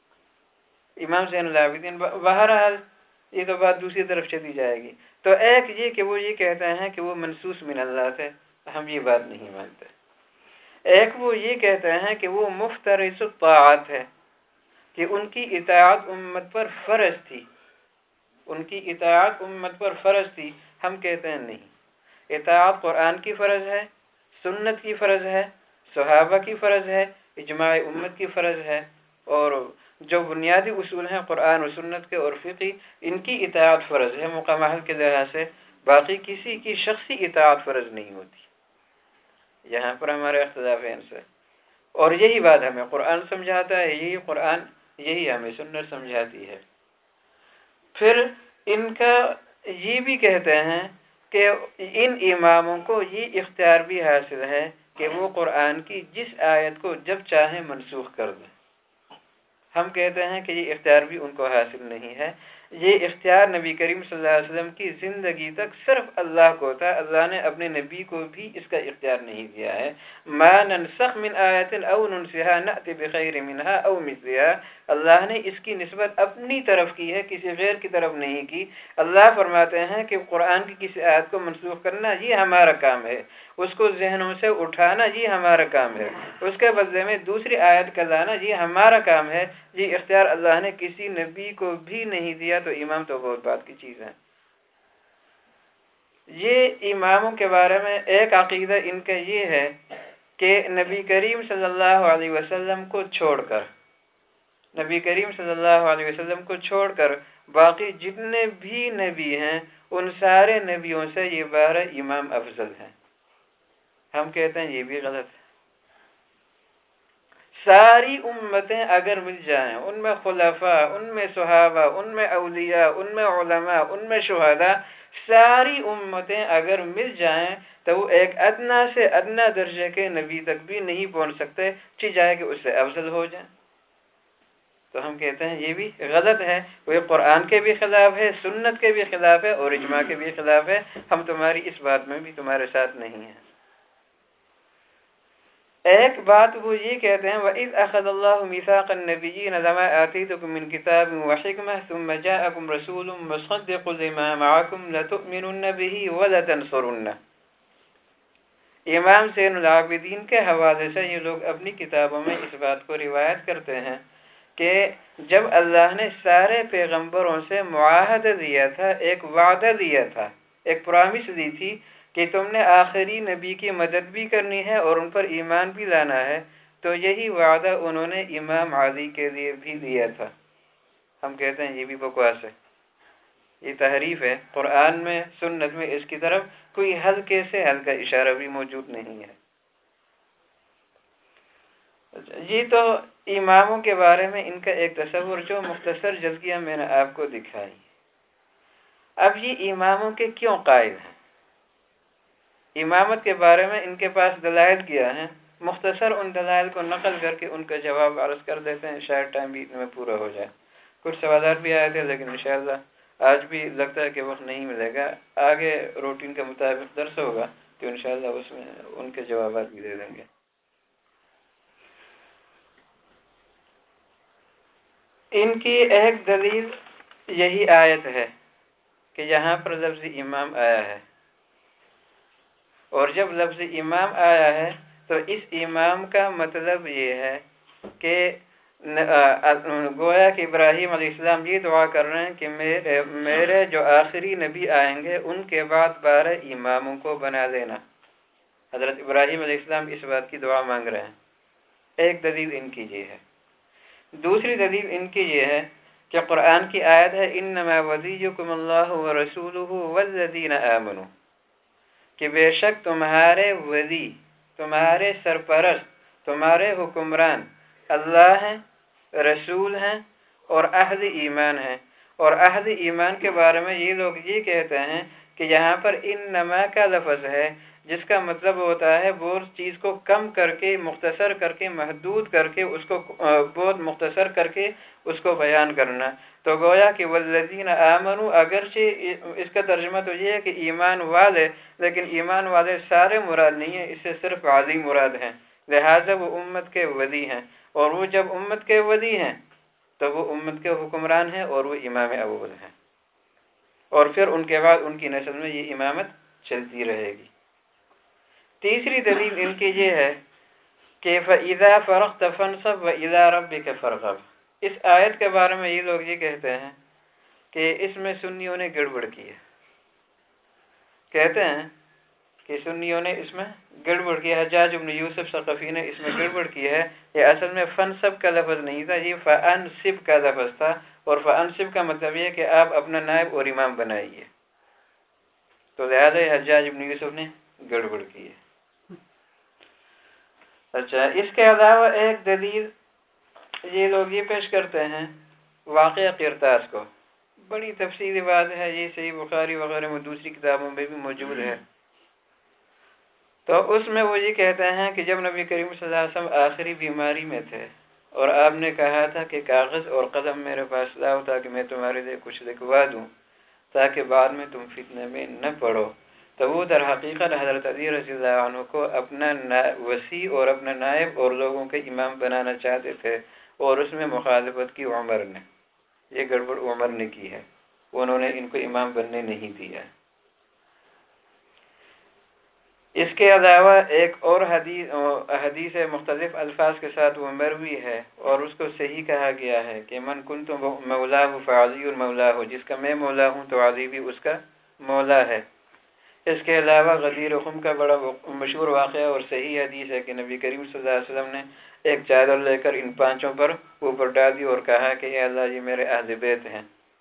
امام زین العابدین۔ بہرحال یہ تو بات دوسری طرف چلی جائے گی۔ تو ایک یہ کہ وہ یہ کہتے ہیں کہ وہ منصوص من اللہ تھے، ہم یہ بات نہیں مانتے۔ ایک وہ یہ کہتے ہیں کہ وہ مفترض الطاعات ہے، کہ ان کی اطاعت امت پر فرض تھی، ان کی اطاعت امت پر فرض تھی۔ ہم کہتے ہیں نہیں، اطاعت قرآن کی فرض ہے، سنت کی فرض ہے، صحابہ کی فرض ہے، اجماع امت کی فرض ہے، اور جو بنیادی اصول ہیں قرآن و سنت کے اور فقہ، ان کی اطاعت فرض ہے مقام حل کے لحاظ سے، باقی کسی کی شخصی اطاعت فرض نہیں ہوتی۔ یہاں پر ہمارے اختلاف ہے ان سے، اور یہی بات ہمیں قرآن سمجھاتا ہے، یہی قرآن، یہی ہمیں سنت سمجھاتی ہے۔ پھر ان کا یہ بھی کہتے ہیں کہ ان اماموں کو یہ اختیار بھی حاصل ہے کہ وہ قرآن کی جس آیت کو جب چاہیں منسوخ کر دیں۔ ہم کہتے ہیں کہ یہ اختیار بھی ان کو حاصل نہیں ہے۔ یہ اختیار نبی کریم صلی اللہ علیہ وسلم کی زندگی تک صرف اللہ کو تھا، اللہ نے اپنے نبی کو بھی اس کا اختیار نہیں دیا ہے۔ ما ننسخ من آیت او ننسها نأتی بخیر منها او مثلها، اللہ نے اس کی نسبت اپنی طرف کی ہے، کسی غیر کی طرف نہیں کی۔ اللہ فرماتے ہیں کہ قرآن کی کسی آیت کو منسوخ کرنا یہ ہمارا کام ہے، اس کو ذہنوں سے اٹھانا یہ ہمارا کام ہے، اس کے بدلے میں دوسری آیت کا لانا یہ ہمارا کام ہے۔ یہ اختیار اللہ نے کسی نبی کو بھی نہیں دیا، تو امام تو بہت بات کی چیز ہے۔ یہ اماموں کے بارے میں ایک عقیدہ ان کا یہ ہے کہ نبی کریم صلی اللہ علیہ وسلم کو چھوڑ کر، نبی کریم صلی اللہ علیہ وسلم کو چھوڑ کر باقی جتنے بھی نبی ہیں ان سارے نبیوں سے یہ 12 امام افضل ہیں۔ ہم کہتے ہیں یہ بھی غلط ہے۔ ساری امتیں اگر مل جائیں، ان میں خلفاء، ان میں صحابہ، ان میں اولیاء، ان میں علماء، ان میں شہداء، ساری امتیں اگر مل جائیں تو وہ ایک ادنا سے ادنا درجے کے نبی تک بھی نہیں پہنچ سکتے، چاہے جائے کہ اس سے افضل ہو جائیں۔ تو ہم کہتے ہیں یہ بھی غلط ہے، وہ قرآن کے بھی خلاف ہے، سنت کے بھی خلاف ہے اور اجماع کے بھی خلاف ہے۔ ہم تمہاری اس بات میں بھی تمہارے ساتھ نہیں ہیں۔ ایک بات وہ یہ کہتے ہیں وَإِذْ أَخَذَ اللَّهُ مِيثَاقَ النَّبِيِّينَ لَمَا آتَيْتُكُم مِّن كِتَابٍ وَحِكْمَةٍ ثُمَّ جَاءَكُمْ رَسُولٌ مُّصَدِّقٌ لِّمَا مَعَكُمْ لَتُؤْمِنُنَّ بِهِ وَلَتَنصُرُنَّهُ۔ امام زین العابدین کے حوالے سے یہ لوگ اپنی کتابوں میں اس بات کو روایت کرتے ہیں کہ جب اللہ نے سارے پیغمبروں سے معاہدہ دیا تھا، ایک وعدہ دیا تھا، ایک پرامس دی تھی کہ تم نے آخری نبی کی مدد بھی کرنی ہے اور ان پر ایمان بھی لانا ہے، تو یہی وعدہ انہوں نے امام علی کے لیے بھی دیا تھا۔ ہم کہتے ہیں یہ بھی بکواس ہے، یہ تحریف ہے۔ قرآن میں، سنت میں اس کی طرف کوئی ہلکے سے ہلکا اشارہ بھی موجود نہیں ہے۔ یہ تو اماموں کے بارے میں ان کا ایک تصور جو مختصر جزیہ میں نے آپ کو دکھائی۔ اب یہ اماموں کے کیوں قائل ہیں؟ امامت کے بارے میں ان کے پاس دلائل کیا ہیں، مختصر ان دلائل کو نقل کر کے ان کا جواب عرض کر دیتے ہیں، شاید ٹائم بھی میں پورا ہو جائے۔ کچھ سوالات بھی آئے تھے لیکن انشاءاللہ آج بھی لگتا ہے کہ وقت نہیں ملے گا، آگے روٹین کے مطابق درس ہوگا تو انشاءاللہ اس میں ان کے جوابات بھی دے دیں گے۔ ان کی ایک دلیل یہی آیت ہے کہ یہاں پر لفظ امام آیا ہے، اور جب لفظ امام آیا ہے تو اس امام کا مطلب یہ ہے کہ گویا کہ ابراہیم علیہ السلام یہ دعا کر رہے ہیں کہ میرے جو آخری نبی آئیں گے ان کے بعد 12 اماموں کو بنا لینا۔ حضرت ابراہیم علیہ السلام اس بات کی دعا مانگ رہے ہیں۔ ایک دلیل ان کی یہ ہے۔ دوسری دلیل ان کی یہ ہے کہ قرآن کی آیت ہے انما ولیکم اللہ ورسولہ والذین آمنوا، کہ بے شک تمہارے ولی، تمہارے سرپرست، تمہارے حکمران اللہ ہیں، رسول ہیں اور اہل ایمان ہیں۔ اور اہل ایمان کے بارے میں یہ لوگ یہ کہتے ہیں کہ یہاں پر انما کا لفظ ہے جس کا مطلب ہوتا ہے وہ چیز کو کم کر کے، مختصر کر کے، محدود کر کے، اس کو بہت مختصر کر کے اس کو بیان کرنا۔ تو گویا کہ والذین آمنوا اگرچہ اس کا ترجمہ تو یہ ہے کہ ایمان والے، لیکن ایمان والے سارے مراد نہیں ہیں، اس سے صرف علی مراد ہیں، لہذا وہ امت کے ولی ہیں، اور وہ جب امت کے ولی ہیں تو وہ امت کے حکمران ہیں اور وہ امام اول ہیں، اور پھر ان کے بعد ان کی نسل میں یہ امامت چلتی رہے گی۔ تیسری دلیل ان کی یہ ہے کہ فَإِذَا فَرَغْتَ فَانْصَبْ وَإِلَىٰ رَبِّكَ فَارْغَب۔ اس آیت کے بارے میں یہ لوگ یہ کہتے ہیں کہ اس میں سنیوں نے گڑبڑ کی ہے، کہتے ہیں کہ سنیوں نے اس میں گڑبڑ کی ہے، حجاج بن یوسف ثقفی نے اس میں گڑبڑ کی ہے۔ یہ اصل میں فنصب کا لفظ نہیں تھا، یہ فانصب کا لفظ تھا، اور فانصب کا مطلب یہ کہ آپ اپنا نائب اور امام بنائیے، تو لہذا یہ حجاج بن یوسف نے گڑبڑ کی ہے۔ اچھا، اس کے علاوہ ایک دلیل یہ لوگ یہ پیش کرتے ہیں واقعہ قرطاس کو، بڑی تفصیلی بات ہے، یہ صحیح بخاری وغیرہ میں دوسری کتابوں میں بھی موجود ہے۔ تو اس میں وہ یہ کہتے ہیں کہ جب نبی کریم صلی اللہ علیہ وسلم آخری بیماری میں تھے اور آپ نے کہا تھا کہ کاغذ اور قلم میرے پاس لاؤ تاکہ میں تمہارے لیے کچھ لکھوا دوں تاکہ بعد میں تم فتنے میں نہ پڑو، تو وہ در حقیقت حضرت علی رضی اللہ عنہ کو اپنا وسیع اور اپنا نائب اور لوگوں کے امام بنانا چاہتے تھے، اور اس میں مخالفت کی عمر نے، یہ گڑبڑ عمر نے کی ہے، انہوں نے ان کو امام بننے نہیں دیا۔ اس کے علاوہ ایک اور حدیث مختلف الفاظ کے ساتھ وہ مروی ہے اور اس کو صحیح کہا گیا ہے کہ من کنت مولاہ فعلی مولاہ، جس کا میں مولا ہوں تو علی بھی اس کا مولا ہے۔ اس کے علاوہ غدیر خم کا بڑا مشہور واقعہ اور صحیح حدیث ہے کہ نبی کریم صلی اللہ علیہ وسلم نے ایک چادر لے کر ان پانچوں پر اوپر ڈال دی اور کہا کہ اے اللہ یہ میرے اہل بیت ہیں۔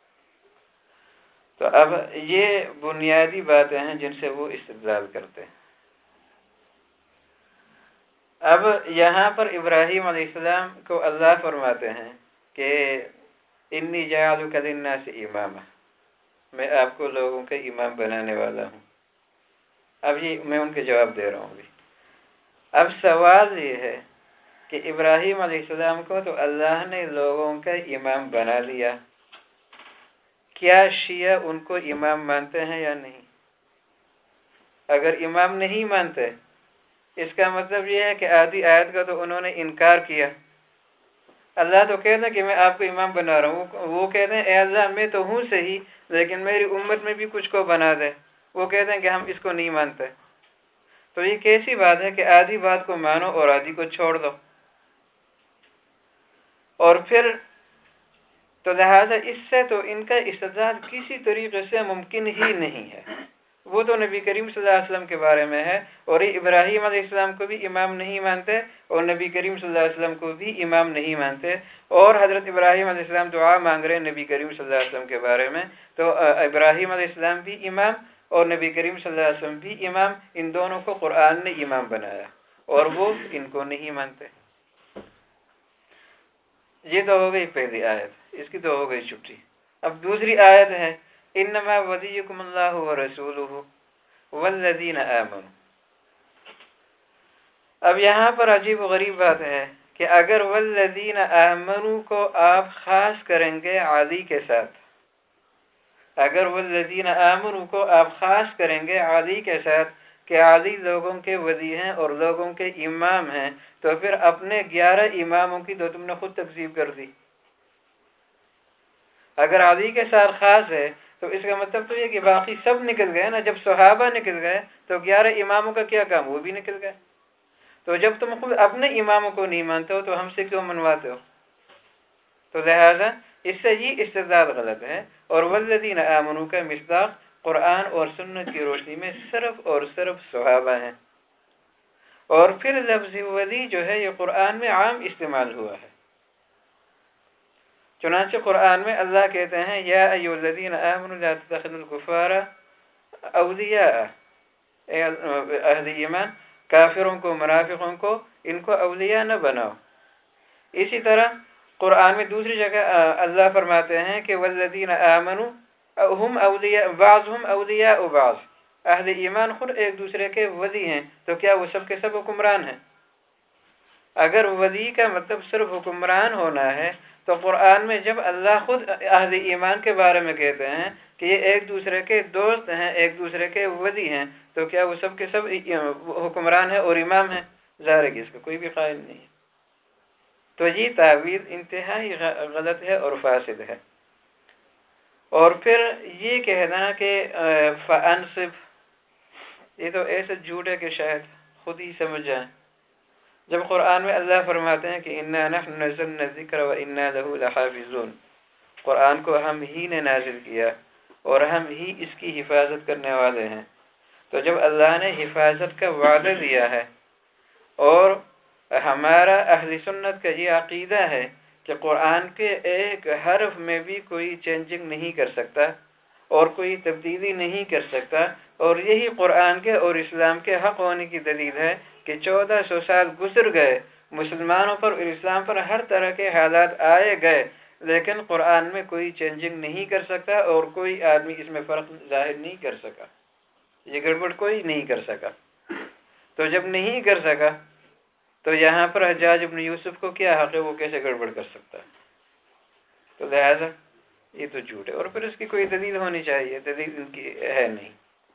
تو اب یہ بنیادی باتیں ہیں جن سے وہ استدلال کرتے ہیں۔ اب یہاں پر ابراہیم علیہ السلام کو اللہ فرماتے ہیں کہ انی جاعلک للناس اماما، میں آپ کو لوگوں کے امام بنانے والا ہوں۔ اب یہ میں ان کے جواب دے رہا ہوں۔ اب سوال یہ ہے کہ ابراہیم علیہ السلام کو تو اللہ نے لوگوں کا امام بنا لیا، کیا شیعہ ان کو امام مانتے ہیں یا نہیں؟ اگر امام نہیں مانتے اس کا مطلب یہ ہے کہ آدھی آیت کا تو انہوں نے انکار کیا۔ اللہ تو کہتے ہیں کہ میں آپ کو امام بنا رہا ہوں، وہ کہتے ہیں اے اللہ میں تو ہوں صحیح لیکن میری امت میں بھی کچھ کو بنا دے، وہ کہتے ہیں کہ ہم اس کو نہیں مانتے۔ تو یہ کیسی بات ہے کہ آدھی بات کو مانو اور آدھی کو چھوڑ دو؟ اور پھر تو لہذا اس سے تو ان کا استدلال کسی طریقے سے ممکن ہی نہیں ہے۔ وہ تو نبی کریم صلی اللہ علیہ وسلم کے بارے میں ہے، اور یہ ابراہیم علیہ السلام کو بھی امام نہیں مانتے اور نبی کریم صلی اللہ علیہ وسلم کو بھی امام نہیں مانتے، اور حضرت ابراہیم علیہ السلام دعا مانگ رہے ہیں نبی کریم صلی اللہ علیہ وسلم کے بارے میں، تو ابراہیم علیہ السلام بھی امام اور نبی کریم صلی اللہ علیہ وسلم بھی امام، ان دونوں کو قرآن نے امام بنایا اور وہ ان کو نہیں مانتے۔ یہ تو ہو گئی پہلی آیت، اس کی تو ہو گئی چھٹی۔ اب دوسری آیت ہے انما ولیکم اللہ ورسولہ والذین آمنوا۔ اب یہاں پر عجیب و غریب بات ہے کہ اگر والذین آمنوا کو آپ خاص کریں گے علی کے ساتھ، اگر والذین آمنوا کو آپ خاص کریں گے علی کے ساتھ کہ علی لوگوں کے ولی ہیں اور لوگوں کے امام ہیں، تو پھر اپنے 11 اماموں کی تو تم نے خود تکذیب کر دی۔ اگر علی کے ساتھ خاص ہے تو اس کا مطلب تو یہ کہ باقی سب نکل گئے نا، جب صحابہ نکل گئے تو 11 اماموں کا کیا کام، وہ بھی نکل گئے۔ تو جب تم خود اپنے اماموں کو نہیں مانتے ہو تو ہم سے کیوں منواتے ہو؟ تو لہذا اس سے یہ استدلال غلط ہے، اور والذین آمنوا کا مصداق قرآن اور سنت کی روشنی میں صرف اور صرف صحابہ ہیں۔ اور پھر لفظ ولی جو ہے یہ قرآن میں عام استعمال ہوا ہے، چنانچہ قرآن میں اللہ کہتے ہیں یا ایھا الذین آمنوا لا تتخذوا الکفار اولیاء، اے اہل ایمان کافروں کو منافقوں کو ان کو اولیاء نہ بناؤ۔ اسی طرح قرآن میں دوسری جگہ اللہ فرماتے ہیں کہ والذین آمنوا ہم اولیاء بعضهم اولیاء بعض، اہل ایمان خود ایک دوسرے کے ولی ہیں، تو کیا وہ سب کے سب حکمران ہیں؟ اگر ولی کا مطلب صرف حکمران ہونا ہے تو قرآن میں جب اللہ خود اہل ایمان کے بارے میں کہتے ہیں کہ یہ ایک دوسرے کے دوست ہیں، ایک دوسرے کے ولی ہیں، تو کیا وہ سب کے سب حکمران ہیں اور امام ہیں؟ ظاہر ہے کہ اس کا کوئی بھی قائل نہیں ہے۔ تو یہ تعویل انتہائی غلط ہے اور فاسد ہے۔ اور پھر یہ کہنا کہ فانصب، یہ تو ایسے جھوٹ ہے کہ شاید خود ہی سمجھ جائیں۔ جب قرآن میں اللہ فرماتے ہیں کہ انا نحن نزلنا الذکر وانا له لحافظون، قرآن کو ہم ہی نے نازل کیا اور ہم ہی اس کی حفاظت کرنے والے ہیں، تو جب اللہ نے حفاظت کا وعدہ دیا ہے، اور ہمارا اہل سنت کا یہ عقیدہ ہے کہ قرآن کے ایک حرف میں بھی کوئی چینجنگ نہیں کر سکتا اور کوئی تبدیلی نہیں کر سکتا، اور یہی قرآن کے اور اسلام کے حق ہونے کی دلیل ہے کہ 1400 سال گزر گئے، مسلمانوں پر اور اسلام پر ہر طرح کے حالات آئے گئے، لیکن قرآن میں کوئی چینجنگ نہیں کر سکتا اور کوئی آدمی اس میں فرق ظاہر نہیں کر سکا، یہ گڑبڑ کوئی نہیں کر سکا۔ تو جب نہیں کر سکا تو یہاں پر حجاج ابن یوسف کو کیا حق ہے، وہ کیسے گڑبڑ کر سکتا ہے؟ تو لہذا یہ تو جھوٹ ہے، اور پھر اس کی کوئی دلیل ہونی چاہیے، دلیل ان کی ہے نہیں۔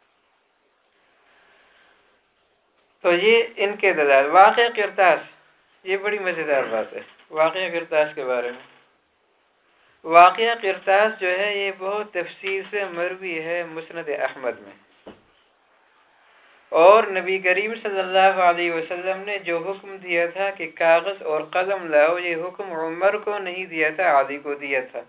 تو یہ ان کے دلائل۔ واقعہ قرطاس، یہ بڑی مزیدار بات ہے واقعہ قرطاس کے بارے میں۔ واقعہ قرطاس جو ہے یہ بہت تفصیل سے مروی ہے مسند احمد میں، اور نبی کریم صلی اللہ علیہ وسلم نے جو حکم دیا تھا کہ کاغذ اور قلم لاؤ، یہ حکم عمر کو نہیں دیا تھا، علی کو دیا تھا۔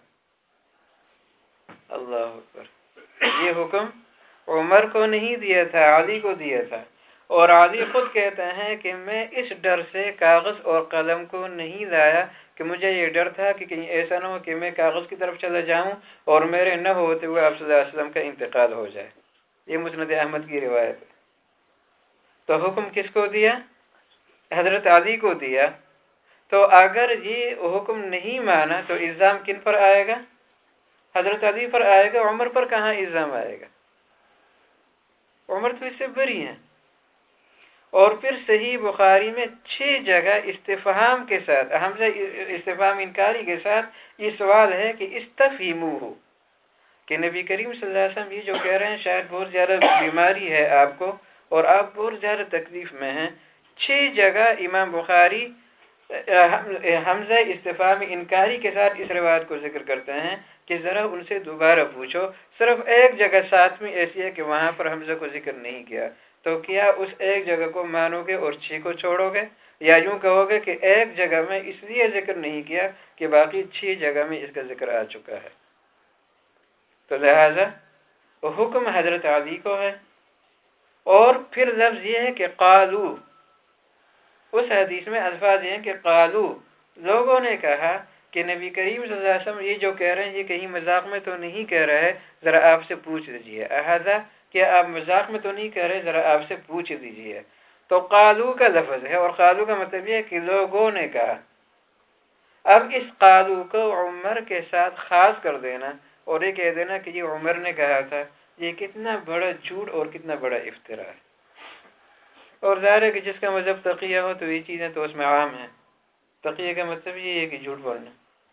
اللہ اکبر، یہ حکم عمر کو نہیں دیا تھا، علی کو دیا تھا، اور علی خود کہتے ہیں کہ میں اس ڈر سے کاغذ اور قلم کو نہیں لایا کہ مجھے یہ ڈر تھا کہ کہیں ایسا نہ ہو کہ میں کاغذ کی طرف چلا جاؤں اور میرے نہ ہوتے ہوئے آپ صلی اللہ علیہ وسلم کا انتقال ہو جائے۔ یہ مسند احمد کی روایت ہے۔ تو حکم کس کو دیا؟ حضرت علی کو دیا۔ تو اگر یہ حکم نہیں مانا تو الزام کن پر آئے گا؟ حضرت علی پر آئے گا، عمر پر کہاں الزام آئے گا؟ عمر تو اس سے بری ہیں۔ اور پھر صحیح بخاری میں 6 جگہ استفہام کے ساتھ، حمزہ استفہام انکاری کے ساتھ یہ سوال ہے کہ استفہموہ، کہ نبی کریم صلی اللہ علیہ وسلم یہ جو کہہ رہے ہیں شاید بہت زیادہ بیماری ہے آپ کو اور آپ بہت زیادہ تکلیف میں ہیں۔ 6 جگہ امام بخاری حمزہ استفہام انکاری کے ساتھ اس روایت کو ذکر کرتے ہیں کہ ذرا ان سے دوبارہ پوچھو۔ صرف ایک جگہ 7ویں ایسی ہے کہ وہاں پر حمزہ کو ذکر نہیں کیا، تو کیا اس ایک جگہ کو مانو گے اور 6 کو چھوڑو گے، یا یوں کہو گے کہ ایک جگہ میں اس لیے ذکر نہیں کیا کہ باقی 6 جگہ میں اس کا ذکر آ چکا ہے؟ تو لہذا حکم حضرت علی کو ہے۔ اور پھر لفظ یہ ہے کہ قالو، اس حدیث میں الفاظ یہ ہیں کہ قالو، لوگوں نے کہا کہ نبی کریم صلی اللہ علیہ وسلم یہ جو کہہ رہے ہیں یہ کہیں مذاق میں تو نہیں کہہ رہے، ذرا آپ سے پوچھ لیجیے، احاذہ کہ آپ مذاق میں تو نہیں کہہ رہے، ذرا آپ سے پوچھ لیجیے۔ تو قالو کا لفظ ہے، اور قالو کا مطلب یہ ہے کہ لوگوں نے کہا۔ اب اس قالو کو عمر کے ساتھ خاص کر دینا اور یہ کہہ دینا کہ یہ عمر نے کہا تھا، یہ کتنا بڑا جھوٹ اور کتنا بڑا افتراء ہے۔ اور ظاہر ہے کہ جس کا مذہب تقیہ ہو تو یہ چیزیں تو اس میں عام ہیں۔ تقیہ کا مطلب یہ ہے کہ جھوٹ بولنا۔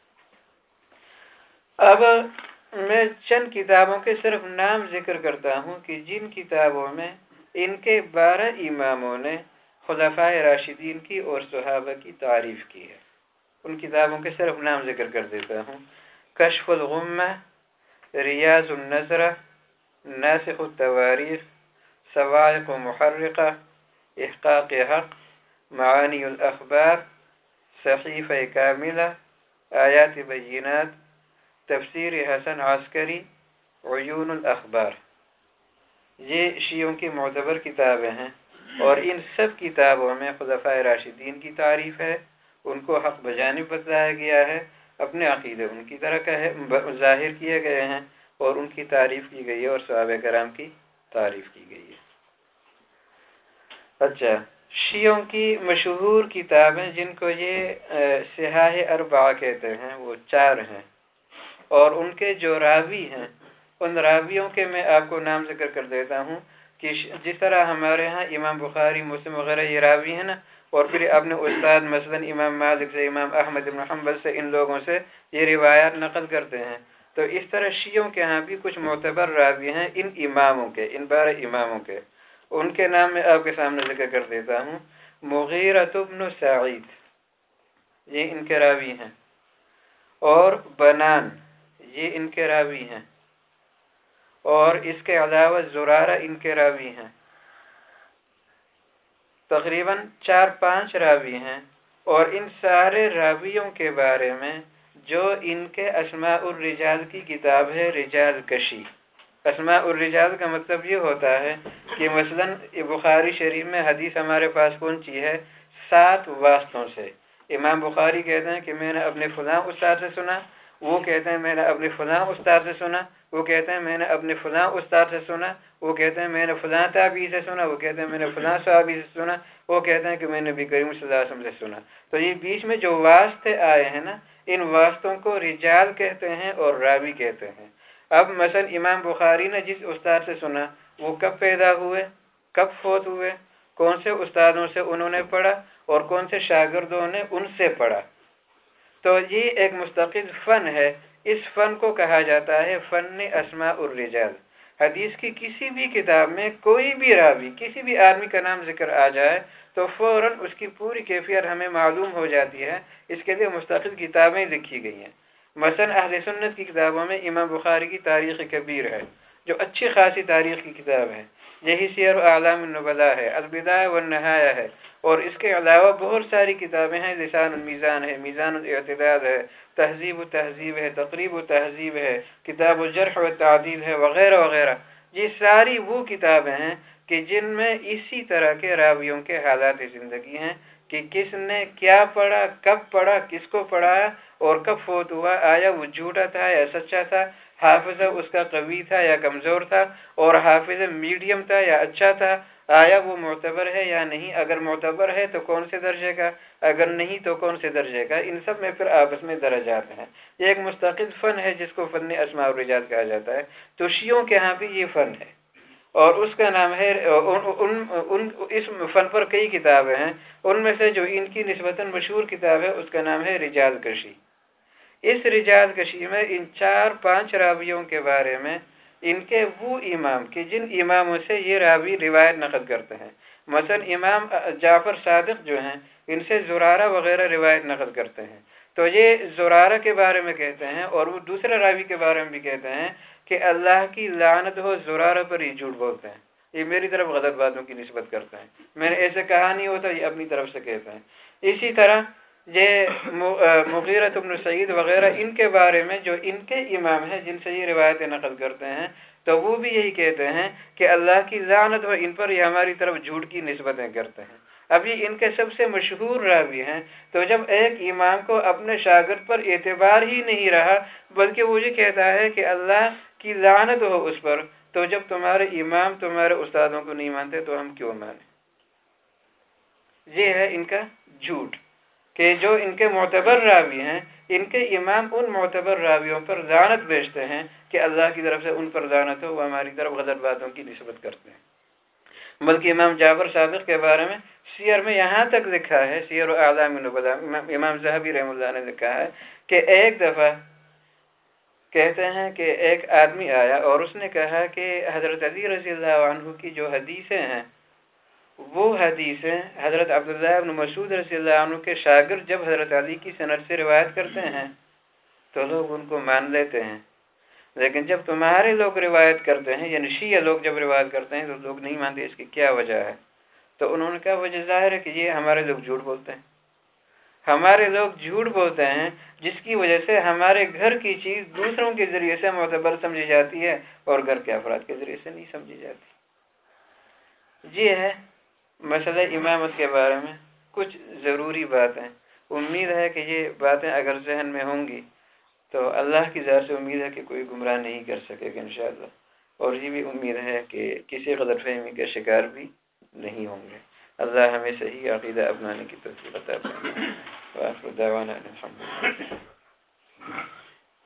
اب میں چند کتابوں کے صرف نام ذکر کرتا ہوں کہ جن کتابوں میں ان کے 12 اماموں نے خلفائے راشدین کی اور صحابہ کی تعریف کی ہے، ان کتابوں کے صرف نام ذکر کر دیتا ہوں۔ کشف الغمہ، ریاض النظرہ، ناسخ التواریخ، صواعق و محرقہ، احقاق حق، معانی الاخبار، صحیفہ کاملہ، آیات بینات، تفسیر حسن عسکری، عیون الاخبار۔ یہ شیعوں کی معتبر کتابیں ہیں، اور ان سب کتابوں میں خلفائے راشدین کی تعریف ہے، ان کو حق بجانب بتلایا گیا ہے، اپنے عقیدے ان کی طرح کا ہے ظاہر کیے گئے ہیں، اور ان کی تعریف کی گئی ہے اور صحابہ کرام کی تعریف کی گئی ہے۔ اچھا، شیعوں کی مشہور کتابیں جن کو یہ صحاح اربعہ کہتے ہیں وہ 4 ہیں، اور ان کے جو راوی ہیں ان راویوں کے میں آپ کو نام ذکر کر دیتا ہوں کہ جس طرح ہمارے ہاں امام بخاری، مسلم وغیرہ یہ راوی ہیں نا، اور پھر اپنے استاد مثلا امام مالک سے، امام احمد بن حنبل سے، ان لوگوں سے یہ روایات نقل کرتے ہیں، تو اس طرح شیعوں کے ہاں بھی کچھ معتبر راوی ہیں ان اماموں کے، ان 12 اماموں کے۔ ان کے نام میں آپ کے سامنے ذکر کر دیتا ہوں۔ مغیرۃ بن سعید، یہ ان کے راوی ہیں، اور بنان، یہ ان کے راوی ہیں، اور اس کے علاوہ زرارہ ان کے راوی ہیں۔ تقریباً 4-5 راوی ہیں، اور ان سارے راویوں کے بارے میں جو ان کے اسماء الرجال کی کتاب ہے، رجال کشی۔ اسماء الرجال کا مطلب یہ ہوتا ہے کہ مثلا بخاری شریف میں حدیث ہمارے پاس پہنچی ہے 7 واسطوں سے۔ امام بخاری کہتے ہیں کہ میں نے اپنے فلاں استاد سے سنا، وہ کہتے ہیں میں نے اپنے فلاں استاد سے سنا، وہ کہتے ہیں میں نے اپنے فلاں استاد سے سنا، وہ کہتے ہیں میں نے فلاں تابعی سے سنا، وہ کہتے ہیں میں نے فلاں صحابی سے سنا، وہ کہتے ہیں کہ میں نے نبی کریم صلی اللہ علیہ وسلم سے سنا۔ تو یہ بیچ میں جو واسطے آئے ہیں نا، ان واسطوں کو رجال کہتے ہیں اور راوی کہتے ہیں۔ اب مثلا امام بخاری نے جس استاد سے سنا وہ کب پیدا ہوئے، کب فوت ہوئے، کون سے استادوں سے انہوں نے پڑھا اور کون سے شاگردوں نے ان سے پڑھا. تو یہ ایک مستقل فن ہے. اس فن کو کہا جاتا ہے فن اسماء الرجال. حدیث کی کسی بھی کتاب میں کوئی بھی راوی کسی بھی آدمی کا نام ذکر آ جائے تو فوراً اس کی پوری کیفیت ہمیں معلوم ہو جاتی ہے. اس کے لیے مستقل کتابیں لکھی گئی ہیں. مثلا اہل سنت کی کتابوں میں امام بخاری کی تاریخ کبیر ہے جو اچھی خاصی تاریخ کی کتاب ہے. یہی سیر اعلام النبلاء ہے, البدایہ والنہایہ ہے, اور اس کے علاوہ بہت ساری کتابیں ہیں. لسان المیزان ہے, میزان الاعتدال ہے, تہذیب و تہذیب ہے, تقریب و تہذیب ہے, کتاب الجرح و تعدیل ہے, وغیرہ وغیرہ. یہ ساری وہ کتابیں ہیں کہ جن میں اسی طرح کے راویوں کے حالات زندگی ہیں کہ کس نے کیا پڑھا, کب پڑھا, کس کو پڑھایا اور کب فوت ہوا, آیا وہ جھوٹا تھا یا سچا تھا, حافظہ اس کا قوی تھا یا کمزور تھا, اور حافظہ میڈیم تھا یا اچھا تھا, آیا وہ معتبر ہے یا نہیں, اگر معتبر ہے تو کون سے درجے کا, اگر نہیں تو کون سے درجے کا. ان سب میں پھر آپس میں درجات ہیں. یہ ایک مستقل فن ہے جس کو فن اسماء الرجال کہا جاتا ہے. تو شیعوں کے ہاں بھی یہ فن ہے اور اس کا نام ہے اس فن پر کئی کتابیں ہیں. ان میں سے جو ان کی نسبتاً مشہور کتاب ہے اس کا نام ہے رجال کشی. اس رجال کشی میں ان 4-5 راویوں کے بارے میں ان کے وہ امام کہ جن اماموں سے یہ راوی روایت نقل کرتے ہیں. مثلا امام جعفر صادق جو ہیں ان سے زرارہ وغیرہ روایت نقل کرتے ہیں. تو یہ زرارہ کے بارے میں کہتے ہیں اور وہ دوسرے راوی کے بارے میں بھی کہتے ہیں کہ اللہ کی لعنت ہو زرارہ پر یہ جھوٹ بولتے ہیں, یہ میری طرف غلط باتوں کی نسبت کرتے ہیں, میں نے ایسے کہا نہیں ہوتا, یہ اپنی طرف سے کہتے ہیں. اسی طرح یہ مغیرہ بن سعید وغیرہ ان کے بارے میں جو ان کے امام ہیں جن سے یہ روایتیں نقل کرتے ہیں تو وہ بھی یہی کہتے ہیں کہ اللہ کی لعنت ہو ان پر, یہ ہماری طرف جھوٹ کی نسبتیں کرتے ہیں. اب یہ ان کے سب سے مشہور راوی ہیں. تو جب ایک امام کو اپنے شاگرد پر اعتبار ہی نہیں رہا بلکہ وہ یہ کہتا ہے کہ اللہ کی لعنت ہو اس پر, تو جب تمہارے امام تمہارے استادوں کو نہیں مانتے تو ہم کیوں مانیں. یہ ہے ان کا جھوٹ کہ جو ان کے معتبر راوی ہیں ان کے امام ان معتبر راویوں پر لعنت بھیجتے ہیں کہ اللہ کی طرف سے ان پر لعنت ہو, وہ ہماری طرف غلط باتوں کی نسبت کرتے ہیں. بلکہ امام جعفر صادق کے بارے میں سیر میں یہاں تک لکھا ہے, سیر اعلام النبلاء, امام ذہبی رحمہ اللہ نے لکھا ہے کہ ایک دفعہ کہتے ہیں کہ ایک آدمی آیا اور اس نے کہا کہ حضرت علی رضی اللہ عنہ کی جو حدیثیں ہیں وہ حدیثیں حضرت عبداللہ بن مسعود رضی اللہ عنہ کے شاگرد جب حضرت علی کی سند سے روایت کرتے ہیں تو لوگ ان کو مان لیتے ہیں, لیکن جب تمہارے لوگ روایت کرتے ہیں یعنی شیعہ لوگ جب روایت کرتے ہیں تو لوگ نہیں مانتے. اس کی کیا وجہ ہے؟ تو انہوں نے کہا وجہ ظاہر ہے کہ یہ ہمارے لوگ جھوٹ بولتے ہیں. ہمارے لوگ جھوٹ بولتے ہیں جس کی وجہ سے ہمارے گھر کی چیز دوسروں کے ذریعے سے معتبر سمجھی جاتی ہے اور گھر کے افراد کے ذریعے سے نہیں سمجھی جاتی. یہ ہے مسئلہ امامت کے بارے میں کچھ ضروری باتیں. امید ہے کہ یہ باتیں اگر ذہن میں ہوں گی تو اللہ کی ذات سے امید ہے کہ کوئی گمراہ نہیں کر سکے گا انشاءاللہ, اور یہ بھی امید ہے کہ کسی غلط فہمی کا شکار بھی نہیں ہوں گے. اللہ ہمیں صحیح عقیدہ اپنانے کی توفیق عطا فرمائے. وآخر دعوانا الحمد للہ.